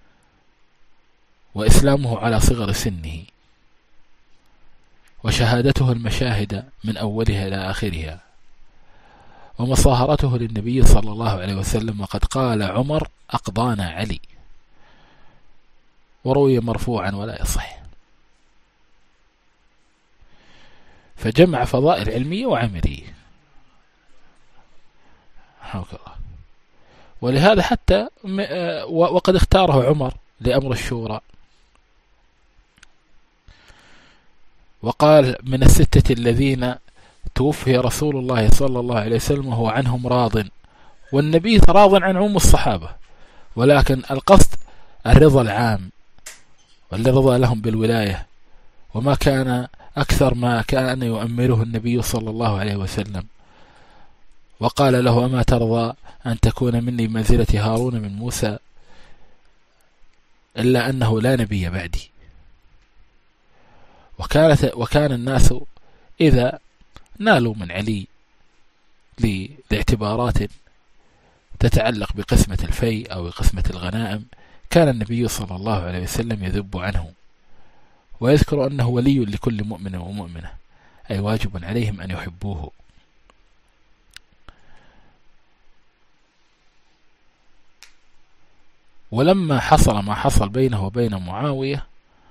وإسلامه على صغر سنه، وشهادته المشاهد من أولها إلى آخرها، ومصاهرته للنبي صلى الله عليه وسلم. وقد قال عمر: أقضانا علي، وروي مرفوعا ولا يصح. فجمع فضائل علمية وعملية، ولهذا حتى وقد اختاره عمر لأمر الشورى، وقال: من الستة الذين توفي رسول الله صلى الله عليه وسلم وهو عنهم راض، والنبي راض عن عموم الصحابة، ولكن القصد الرضا العام والرضا لهم بالولاية. وما كان أكثر ما كان يؤمره النبي صلى الله عليه وسلم، وقال له: أما ترضى أن تكون مني منزلة هارون من موسى، إلا أنه لا نبي بعدي. وكانت وكان الناس إذا نالوا من علي لاعتبارات تتعلق بقسمة الفيء أو قسمة الغنائم، كان النبي صلى الله عليه وسلم يذب عنه ويذكر أنه ولي لكل مؤمن ومؤمنة، أي واجب عليهم أن يحبوه. ولما حصل ما حصل بينه وبين معاوية،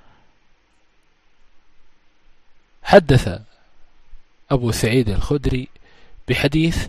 حدث أبو سعيد الخدري بحديث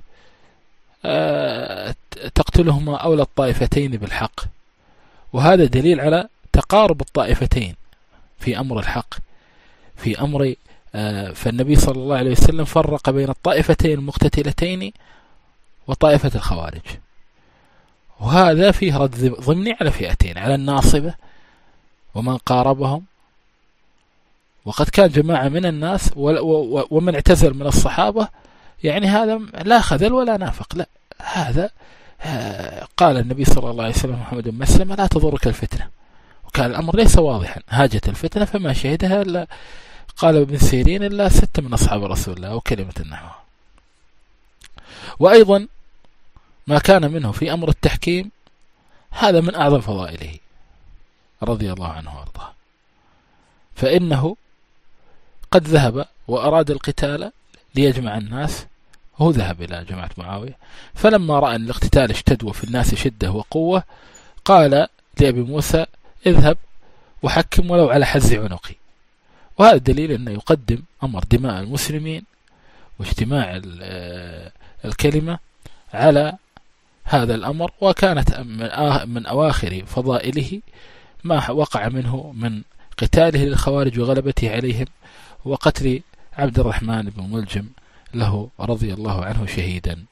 تقتلهما أولى الطائفتين بالحق، وهذا دليل على تقارب الطائفتين في أمر الحق في أمر فالنبي صلى الله عليه وسلم فرق بين الطائفتين المقتتلتين وطائفة الخوارج، وهذا فيه رد ضمني على فئتين، على الناصبة ومن قاربهم، وقد كان جماعة من الناس ومن اعتزل من الصحابة، يعني هذا لا خذل ولا نافق، لا، هذا قال النبي صلى الله عليه وسلم: محمد بن مسلمة لا تضرك الفتنة، وكان الأمر ليس واضحا، هاجت الفتنة فما شهدها إلا قال ابن سيرين إلا ستة من أصحاب رسول الله، وكلمة نحوها. وأيضا ما كان منه في أمر التحكيم هذا من أعظم فضائله رضي الله عنه وارضاه، فإنه قد ذهب وأراد القتال ليجمع الناس، هو ذهب إلى جماعة معاوية، فلما رأى أن الاقتتال اشتد وفي الناس شدة وقوة، قال لأبي موسى: اذهب وحكم ولو على حز عنقي. وهذا دليل أنه يقدم أمر دماء المسلمين واجتماع الكلمة على هذا الأمر. وكانت من أواخر فضائله ما وقع منه من قتاله للخوارج وغلبته عليهم، وقتل عبد الرحمن بن ملجم له رضي الله عنه شهيدا.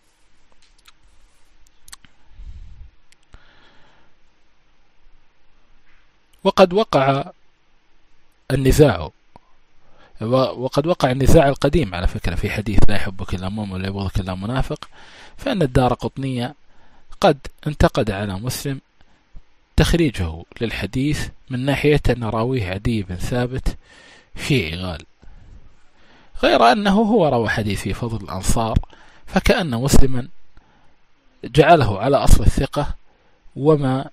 وقد وقع النزاع وقد وقع النزاع القديم على فكرة في حديث: لا يحبك إلا مؤمن ولا يبغضك إلا منافق، فإن الدارقطني قد انتقد على مسلم تخريجه للحديث من ناحية أن راويه عدي بن ثابت شيعي غال، غير أنه هو روى حديث في فضل الأنصار، فكأن مسلما جعله على أصل الثقة وما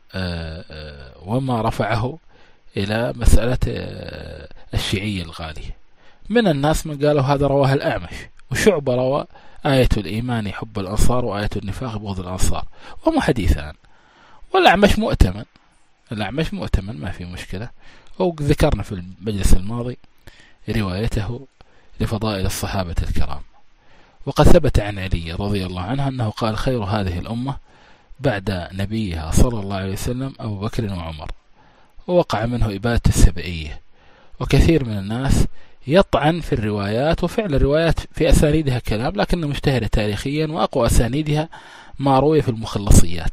وما رفعه إلى مسألة الشيعية الغالية. من الناس من قالوا هذا رواه الأعمش، وشعبة روى آية الإيمان حب الأنصار وآية النفاق بغض الأنصار، وما حديثان. والأعمش مؤتمن الأعمش مؤتمن ما في مشكلة، وذكرنا في المجلس الماضي روايته لفضائل الصحابة الكرام. وقد ثبت عن علي رضي الله عنه أنه قال: خير هذه الأمة بعد نبيها صلى الله عليه وسلم أبو بكر وعمر. ووقع منه إبادة السبعية، وكثير من الناس يطعن في الروايات، وفعل الروايات في أسانيدها كلام، لكنها مشتهرة تاريخيا، وأقوى أسانيدها ما روي في المخلصيات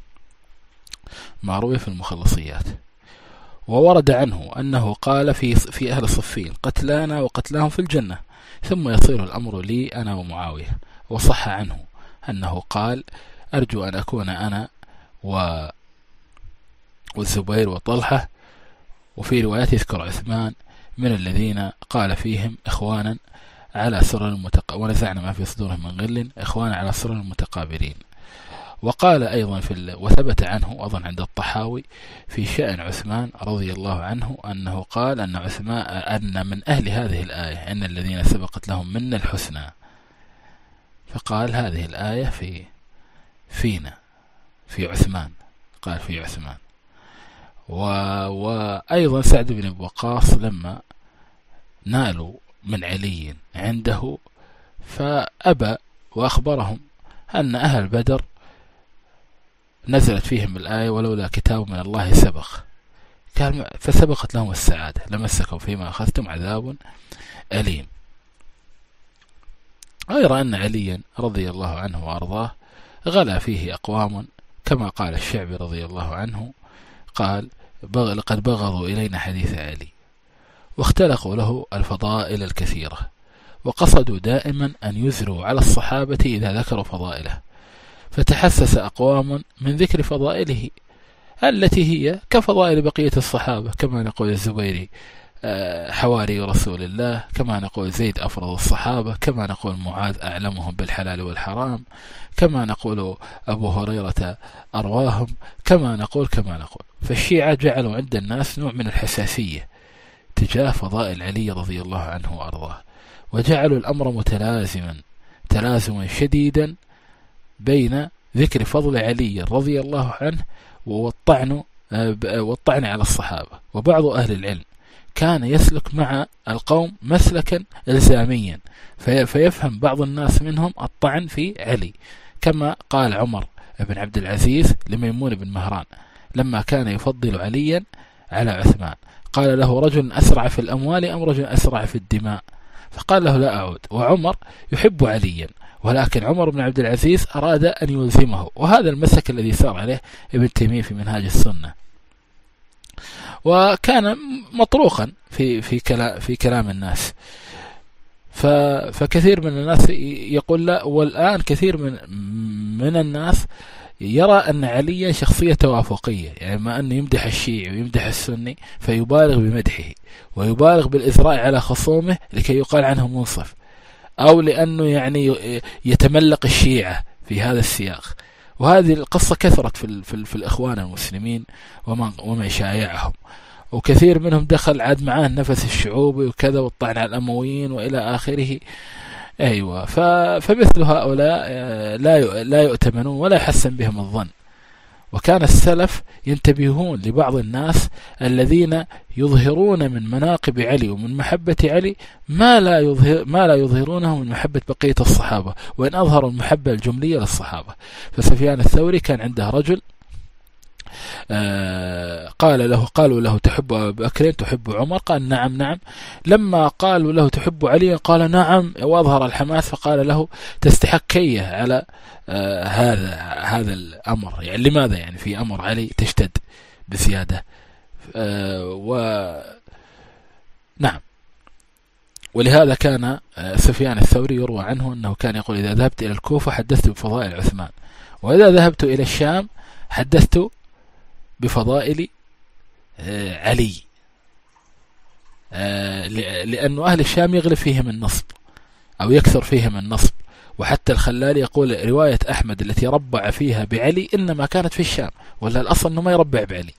ما روي في المخلصيات وورد عنه أنه قال في في أهل الصفين: قتلانا وقتلاهم في الجنة، ثم يصير الأمر لي أنا ومعاوية. وصح عنه أنه قال: أرجو أن أكون أنا و والزبير وطلحة. وفي روايات يذكر عثمان من الذين قال فيهم: إخوانا على سرر المتق... ونزعنا ما في صدورهم من غل، إخوانا على سرر المتقابلين. وقال أيضا في ال... وثبت عنه أظن عند الطحاوي في شأن عثمان رضي الله عنه أنه قال أن عثمان أن من أهل هذه الآية إن الذين سبقت لهم منا الحسنى، فقال هذه الآية في فينا في عثمان، قال في عثمان. و... وأيضا سعد بن أبي وقاص لما نالوا من علي عنده فأبى، وأخبرهم أن أهل بدر نزلت فيهم الآية: ولولا كتاب من الله سبق، قال فسبقت لهم السعادة لمسكم فيما أخذتم عذاب أليم. غير أن عليا رضي الله عنه وأرضاه غلا فيه أقوام، كما قال الشعبي رضي الله عنه قال: لقد بغضوا إلينا حديث علي. واختلقوا له الفضائل الكثيرة، وقصدوا دائما أن يزروا على الصحابة إذا ذكروا فضائله، فتحسس أقوام من ذكر فضائله التي هي كفضائل بقية الصحابة، كما نقول الزبيري حواري رسول الله، كما نقول زيد أفرض الصحابة، كما نقول معاذ أعلمهم بالحلال والحرام، كما نقول أبو هريرة أرواهم، كما نقول كما نقول فالشيعة جعلوا عند الناس نوع من الحساسية تجاه فضائل علي رضي الله عنه وأرضاه، وجعلوا الأمر متلازما تلازما شديدا بين ذكر فضل علي رضي الله عنه والطعن والطعن على الصحابة. وبعض أهل العلم كان يسلك مع القوم مسلكا إلزاميا، في فيفهم بعض الناس منهم الطعن في علي، كما قال عمر بن عبد العزيز لميمون بن مهران لما كان يفضل عليا على عثمان، قال له: رجل أسرع في الأموال أم رجل أسرع في الدماء؟ فقال له: لا أعود. وعمر يحب عليا، ولكن عمر بن عبد العزيز أراد أن يلزمه، وهذا المسلك الذي سار عليه ابن تيمية في منهاج السنة، وكان مطروقا في في كلام في كلام الناس. فكثير من الناس يقول لا، والآن كثير من من الناس يرى أن عليا شخصية توافقية، يعني ما أنه يمدح الشيعي ويمدح السني فيبالغ بمدحه ويبالغ بالإزراء على خصومه لكي يقال عنه منصف، أو لأنه يعني يتملق الشيعة في هذا السياق. وهذه القصة كثرت في, في, في الإخوان المسلمين ومن, ومن شايعهم، وكثير منهم دخل عاد معاه النفس الشعوبي وكذا والطعن على الأمويين وإلى آخره. أيوة، فمثل هؤلاء لا لا يؤتمنون ولا يحسن بهم الظن. وكان السلف ينتبهون لبعض الناس الذين يظهرون من مناقب علي ومن محبة علي ما لا يظهر ما لا يظهرونه من محبة بقية الصحابة، وإن أظهروا المحبة الجملية للصحابة. فسفيان الثوري كان عنده رجل آه قال له قالوا له: تحب أبا بكر تحب عمر؟ قال: نعم نعم. لما قالوا له: تحب علي؟ قال: نعم، وأظهر الحماس. فقال له: تستحقيه على آه هذا هذا الأمر، يعني لماذا يعني في أمر علي تشتد بزيادة؟ آه و نعم. ولهذا كان سفيان الثوري يروى عنه أنه كان يقول: إذا ذهبت إلى الكوفة حدثت بفضائل عثمان، وإذا ذهبت إلى الشام حدثت بفضائل علي، لأن أهل الشام يغلب فيهم النصب أو يكثر فيهم النصب. وحتى الخلال يقول: رواية أحمد التي ربع فيها بعلي إنما كانت في الشام، ولا الأصل أنه ما يربع بعلي.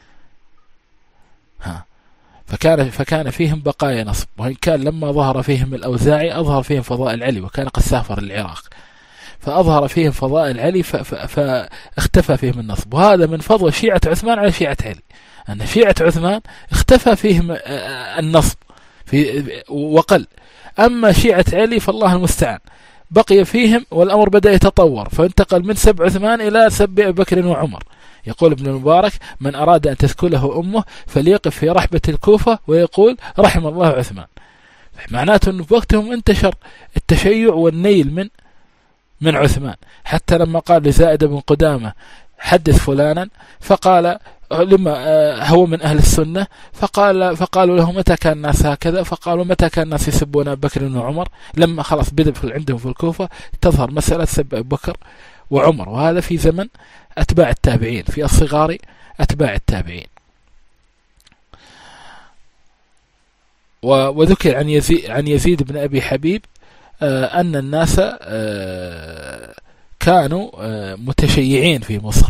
ها فكان فكان فيهم بقايا نصب، وإن كان لما ظهر فيهم الأوزاعي أظهر فيهم فضائل علي، وكان قد سافر العراق فأظهر فيهم فضائل علي فاختفى فيهم النصب. وهذا من فضل شيعة عثمان على شيعة علي، أن شيعة عثمان اختفى فيهم النصب في وقل، أما شيعة علي فالله المستعان بقي فيهم، والأمر بدأ يتطور فانتقل من سب عثمان إلى سب أبي بكر وعمر. يقول ابن المبارك: من أراد أن تثكله أمه فليقف في رحبة الكوفة ويقول رحم الله عثمان. معناته أنه في وقتهم انتشر التشيع والنيل من من عثمان، حتى لما قال لزائد بن قدامة: حدث فلانا، فقال لما هو من أهل السنة، فقال فقالوا له: متى كان الناس هكذا؟ فقالوا: متى كان الناس يسبون أبي بكر وعمر؟ لما خلاص بدأ عندهم في الكوفة تظهر مسألة سب أبي بكر وعمر، وهذا في زمن أتباع التابعين، في الصغار أتباع التابعين. وذكر عن يزيد, عن يزيد بن أبي حبيب أن الناس كانوا متشيعين في مصر،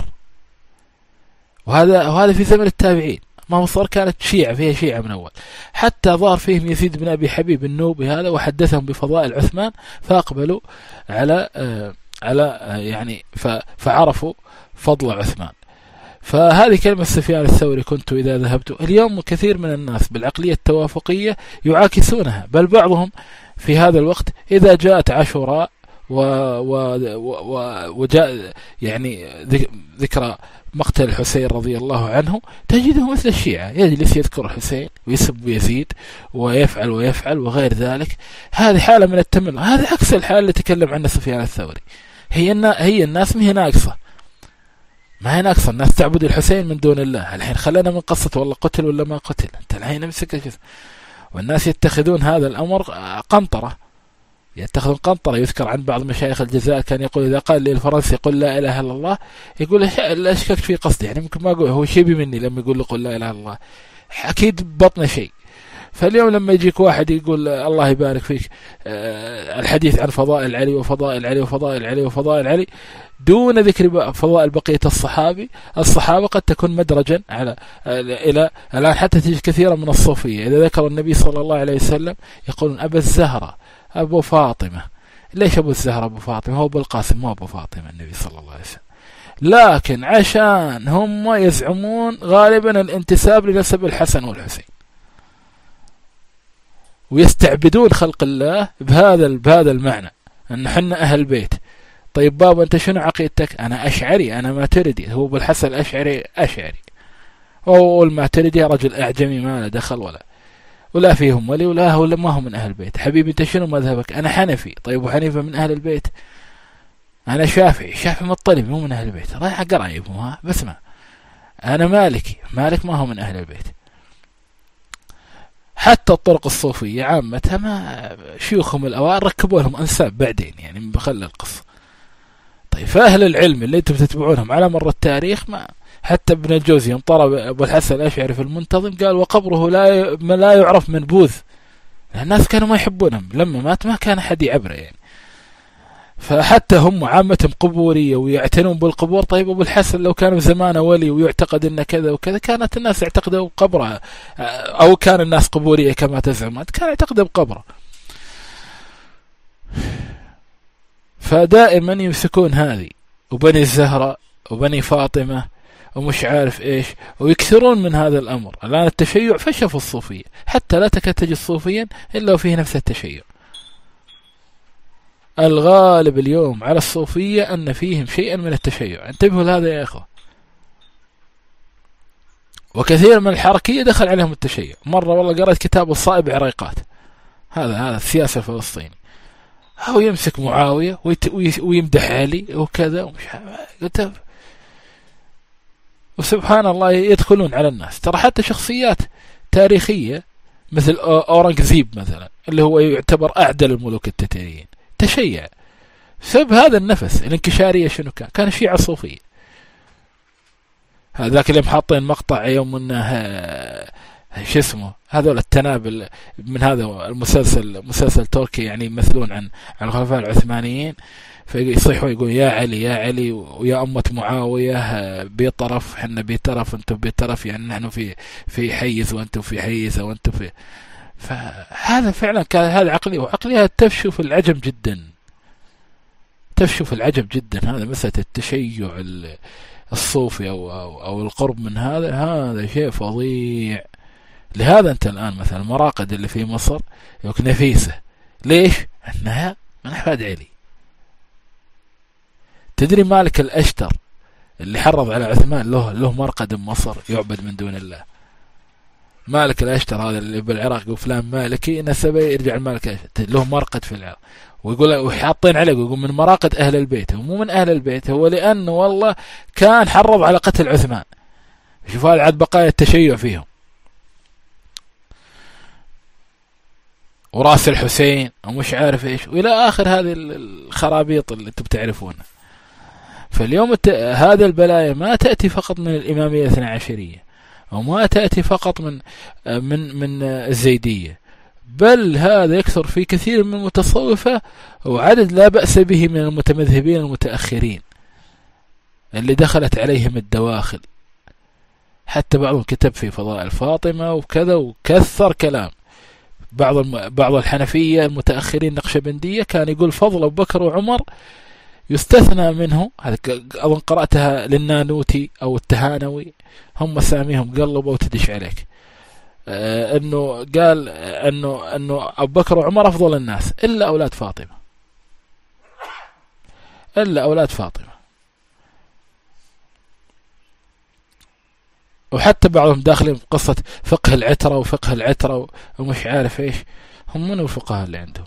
وهذا وهذا في زمن التابعين. ما مصر كانت شيعة فيها شيعة من أول، حتى ظهر فيهم يزيد بن أبي حبيب النوبي هذا وحدثهم بفضائل عثمان، فأقبلوا على على يعني فعرفوا فضل عثمان. فهذه كلمة سفيان الثوري: كنت إذا ذهبت. اليوم كثير من الناس بالعقلية التوافقية يعاكسونها، بل بعضهم في هذا الوقت إذا جاءت عاشوراء و و و وجاء يعني ذكرى مقتل الحسين رضي الله عنه تجده مثل الشيعة يجلس يذكر الحسين ويسب يزيد ويفعل ويفعل وغير ذلك. هذه حالة من التملق، هذا عكس الحالة اللي تكلم عنها سفيان الثوري. هي هي الناس ما هي ناقصة، ما هي ناقصة الناس تعبد الحسين من دون الله. الحين خلنا من قصة والله قتل ولا ما قتل، انت الحين امسك والناس يتخذون هذا الأمر قنطرة، يتخذون قنطرة. يذكر عن بعض مشايخ الجزائر كان يقول إذا قال لي الفرنسي قل لا إله إلا الله، يقول لا أشكك في قصدي، يعني ممكن ما أقول هو شيبي مني لما يقول له قل لا إله إلا الله، أكيد بطنه شيء. فاليوم لما يجيك واحد يقول الله يبارك فيك الحديث عن فضائل علي وفضائل علي وفضائل علي وفضائل علي دون ذكر فضائل بقية الصحابي الصحابة، قد تكون مدرجا على إلى الآن. حتى تجد كثيرا من الصوفية إذا ذكر النبي صلى الله عليه وسلم يقولون أبا الزهرة أبو فاطمة. ليش أبو الزهرة أبو فاطمة؟ هو أبو القاسم مو أبو فاطمة النبي صلى الله عليه وسلم، لكن عشان هم يزعمون غالبا الانتساب لنسب الحسن والحسين، ويستعبدون خلق الله بهذا بهذا المعنى أن حنا أهل بيت. طيب بابا أنت شنو عقيدتك؟ أنا أشعري، أنا ماتريدي. هو بالحسن الأشعري أشعري، أو الماتريدي رجل أعجمي ما له دخل ولا ولا فيهم ولي ولا هو ما هو من أهل البيت. حبيبي أنت شنو مذهبك؟ أنا حنفي. طيب وحنيفة من أهل البيت؟ أنا شافعي. شافعي مطلب مو من أهل البيت، رايح قرايبهم ها بس ما. أنا مالكي. مالك ما هو من أهل البيت. حتى الطرق الصوفية عامتها ما شيوخهم الأوائل ركبوا لهم أنساب بعدين، يعني بخل القصة. طيب فأهل العلم اللي أنتم تتبعونهم على مر التاريخ ما، حتى ابن الجوزي يوم طلب أبو الحسن الأشعري في المنتظم قال وقبره لا لا يعرف منبوذ، الناس كانوا ما يحبونهم، لما مات ما كان أحد يعبره يعني. فحتى هم عامتهم قبورية ويعتنون بالقبور. طيب أبو الحسن لو كان زمانه ولي ويعتقد إن كذا وكذا كانت الناس يعتقدوا بقبره، أو كان الناس قبورية كما تزعمت كان يعتقدوا بقبره. فدائما يمسكون هذه وبني الزهرة وبني فاطمة ومش عارف إيش، ويكثرون من هذا الأمر. الآن التشيع فشى في الصوفية، حتى لا تكاد تجد صوفيا إلا وفيه نفس التشيع. الغالب اليوم على الصوفية أن فيهم شيئا من التشيع، انتبهوا لهذا يا أخوة. وكثير من الحركية دخل عليهم التشيع. مرة والله قرأت كتاب الصائب عريقات، هذا هذا السياسة الفلسطيني، هو يمسك معاوية ويمدح علي وكذا ومش عارف، وسبحان الله يدخلون على الناس. ترى حتى شخصيات تاريخية مثل أورنغزيب مثلا اللي هو يعتبر أعدل الملوك التتاريين تشيع سب هذا النفس الانكشارية. شنو كان؟ كان الشيعة الصوفية. هذاك اللي محاطين مقطع يوم انه شو اسمه هذول التنابل من هذا المسلسل، مسلسل تركي يعني يمثلون عن عن الخلفاء العثمانيين، فيصيحوا يقول يا علي يا علي ويا أمة معاوية بطرف، حنا بطرف انتم بطرف، يعني نحن في في حيز وانتم في حيز وانتم في. فهذا فعلا كان هذا عقلية، وعقلية تفشو في العجم جدا، تفشو في العجب جدا. هذا مسألة التشيع الصوفي أو, أو, أو القرب من هذا، هذا شيء فظيع. لهذا أنت الآن مثلا المراقد اللي في مصر يقول نفيسة، ليش؟ أنها من أحفاد علي. تدري مالك الأشتر اللي حرض على عثمان له له مرقد بمصر يعبد من دون الله. مالك الأشتر هذا اللي بالعراق يقول فلان مالكي نسبه يرجع المالك الأشتر، له مرقد في العراق، ويقول وحاطين عليه يقول من مراقد أهل البيت. هو مو من أهل البيت، هو لأنه والله كان حرض على قتل عثمان. شوف هذا عاد بقايا التشيع فيهم. وراس الحسين ومش عارف إيش وإلى آخر هذه الخرابيط اللي أنتم بتعرفونها. فاليوم هذا البلايا ما تأتي فقط من الإمامية الاثنى عشرية، وما تأتي فقط من من من الزيدية، بل هذا يكثر في كثير من المتصوفة، وعدد لا بأس به من المتمذهبين المتأخرين اللي دخلت عليهم الدواخل. حتى بعضهم كتب في فضائل فاطمة وكذا وكثر كلام. بعض بعض الحنفية المتأخرين نقشبندية كان يقول فضل أبو بكر وعمر يستثنى منه. هذا أظن قرأتها للنانوتي أو التهانوي، هم ساميهم قلبوا وتدش عليك. آه انه قال انه انه ابو بكر وعمر افضل الناس الا اولاد فاطمه، الا اولاد فاطمه. وحتى بعضهم داخلين قصه فقه العتره وفقه العتره ومش عارف ايش. هم من الفقهاء اللي عندهم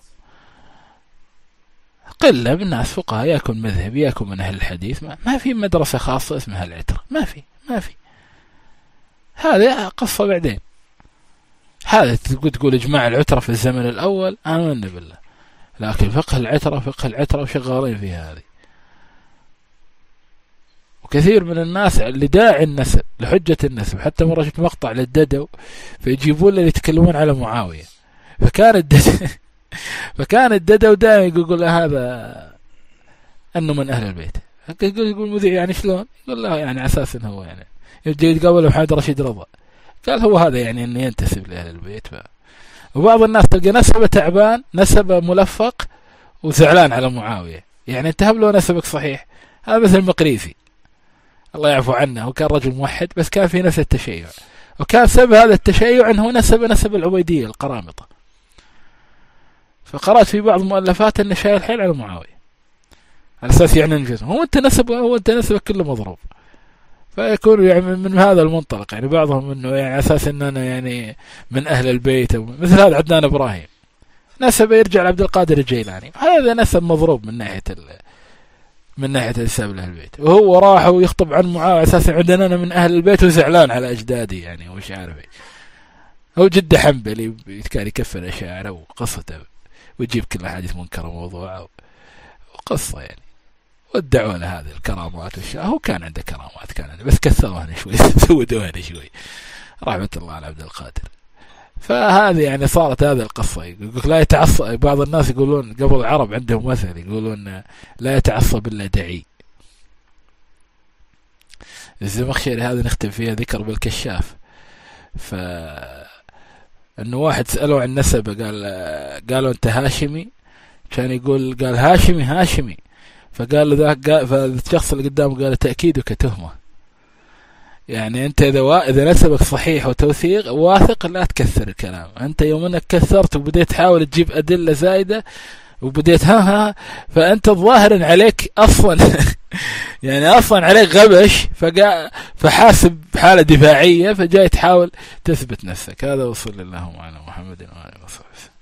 قله من الناس فقهاء، يكون مذهب يكون من اهل الحديث. ما, ما في مدرسه خاصه اسمها العتره، ما في ما في هذه قصه بعدين. هذا تقول تقول إجماع العترة في الزمن الأول، آمن بالله، لكن فقه العترة فقه العترة وشغالين في هذه. وكثير من الناس لداعي النسب لحجة النسب، حتى مرة شفت مقطع للددو فيجيبون اللي يتكلمون على معاوية، فكان الددو فكان الددو دائما يقول له هذا أنه من أهل البيت. يقول يقول المذيع يعني شلون؟ يقول له يعني على أساس أنه هو يعني يجي يتقابل محمد رشيد رضا، قال هو هذا يعني أنه ينتسب لأهل البيت. ف... وبعض الناس تلقى نسبه تعبان، نسبه ملفق وزعلان على معاوية، يعني انتهب له نسبك صحيح. هذا مثل المقريزي الله يعفو عنه، هو كان رجل موحد بس كان في نفس التشيع، وكان سبب هذا التشيع أنه نسب نسب العبيدية القرامطة. فقرأت في بعض مؤلفات أنه شايل حيل على معاوية على أساس يعني الجزم، هو أنت نسبه هو أنت نسبك كله مضروب. فيكون يعني من هذا المنطلق، يعني بعضهم أنه يعني على أساس أننا يعني من أهل البيت، مثل هذا عدنان إبراهيم نسبه يرجع لعبد القادر الجيلاني، هذا نسب مضروب من ناحية من ناحية النسب لأهل البيت، وهو راح ويخطب عن معاوية أساسا عندنا أنا من أهل البيت وزعلان على أجدادي يعني ومش عارف ايه. هو جد حنبلي كان يكفر أشاعره وقصته ويجيب كل حديث منكر وموضوع وقصة يعني، وادعوا له هذه الكرامات والشيء. هو كان عنده كرامات، كان عنده بس كثروها شوي زودوها شوي رحمة الله على عبد القادر. فهذه يعني صارت هذه القصة. يقول لا يتعصب، بعض الناس يقولون قبل العرب عندهم مثل يقولون لا يتعصب إلا دعي. الزمخشري هذا نختم فيها ذكر بالكشاف، ف انه واحد سألوا عن نسبه، قال قالوا انت هاشمي، كان يقول قال هاشمي هاشمي، فقال له ذاك، فالشخص اللي قدامه قال تأكيدك تهمة، يعني انت اذا اذا نسبك صحيح وتوثيق واثق لا تكثر الكلام. انت يوم انك كثرت وبديت تحاول تجيب ادله زايده وبديت ها ها فانت الظاهر عليك اصلا يعني اصلا عليك غبش، فقا فحاسب حاله دفاعيه فجاي تحاول تثبت نفسك. هذا وصل الله على محمد وعلى اله وصحبه.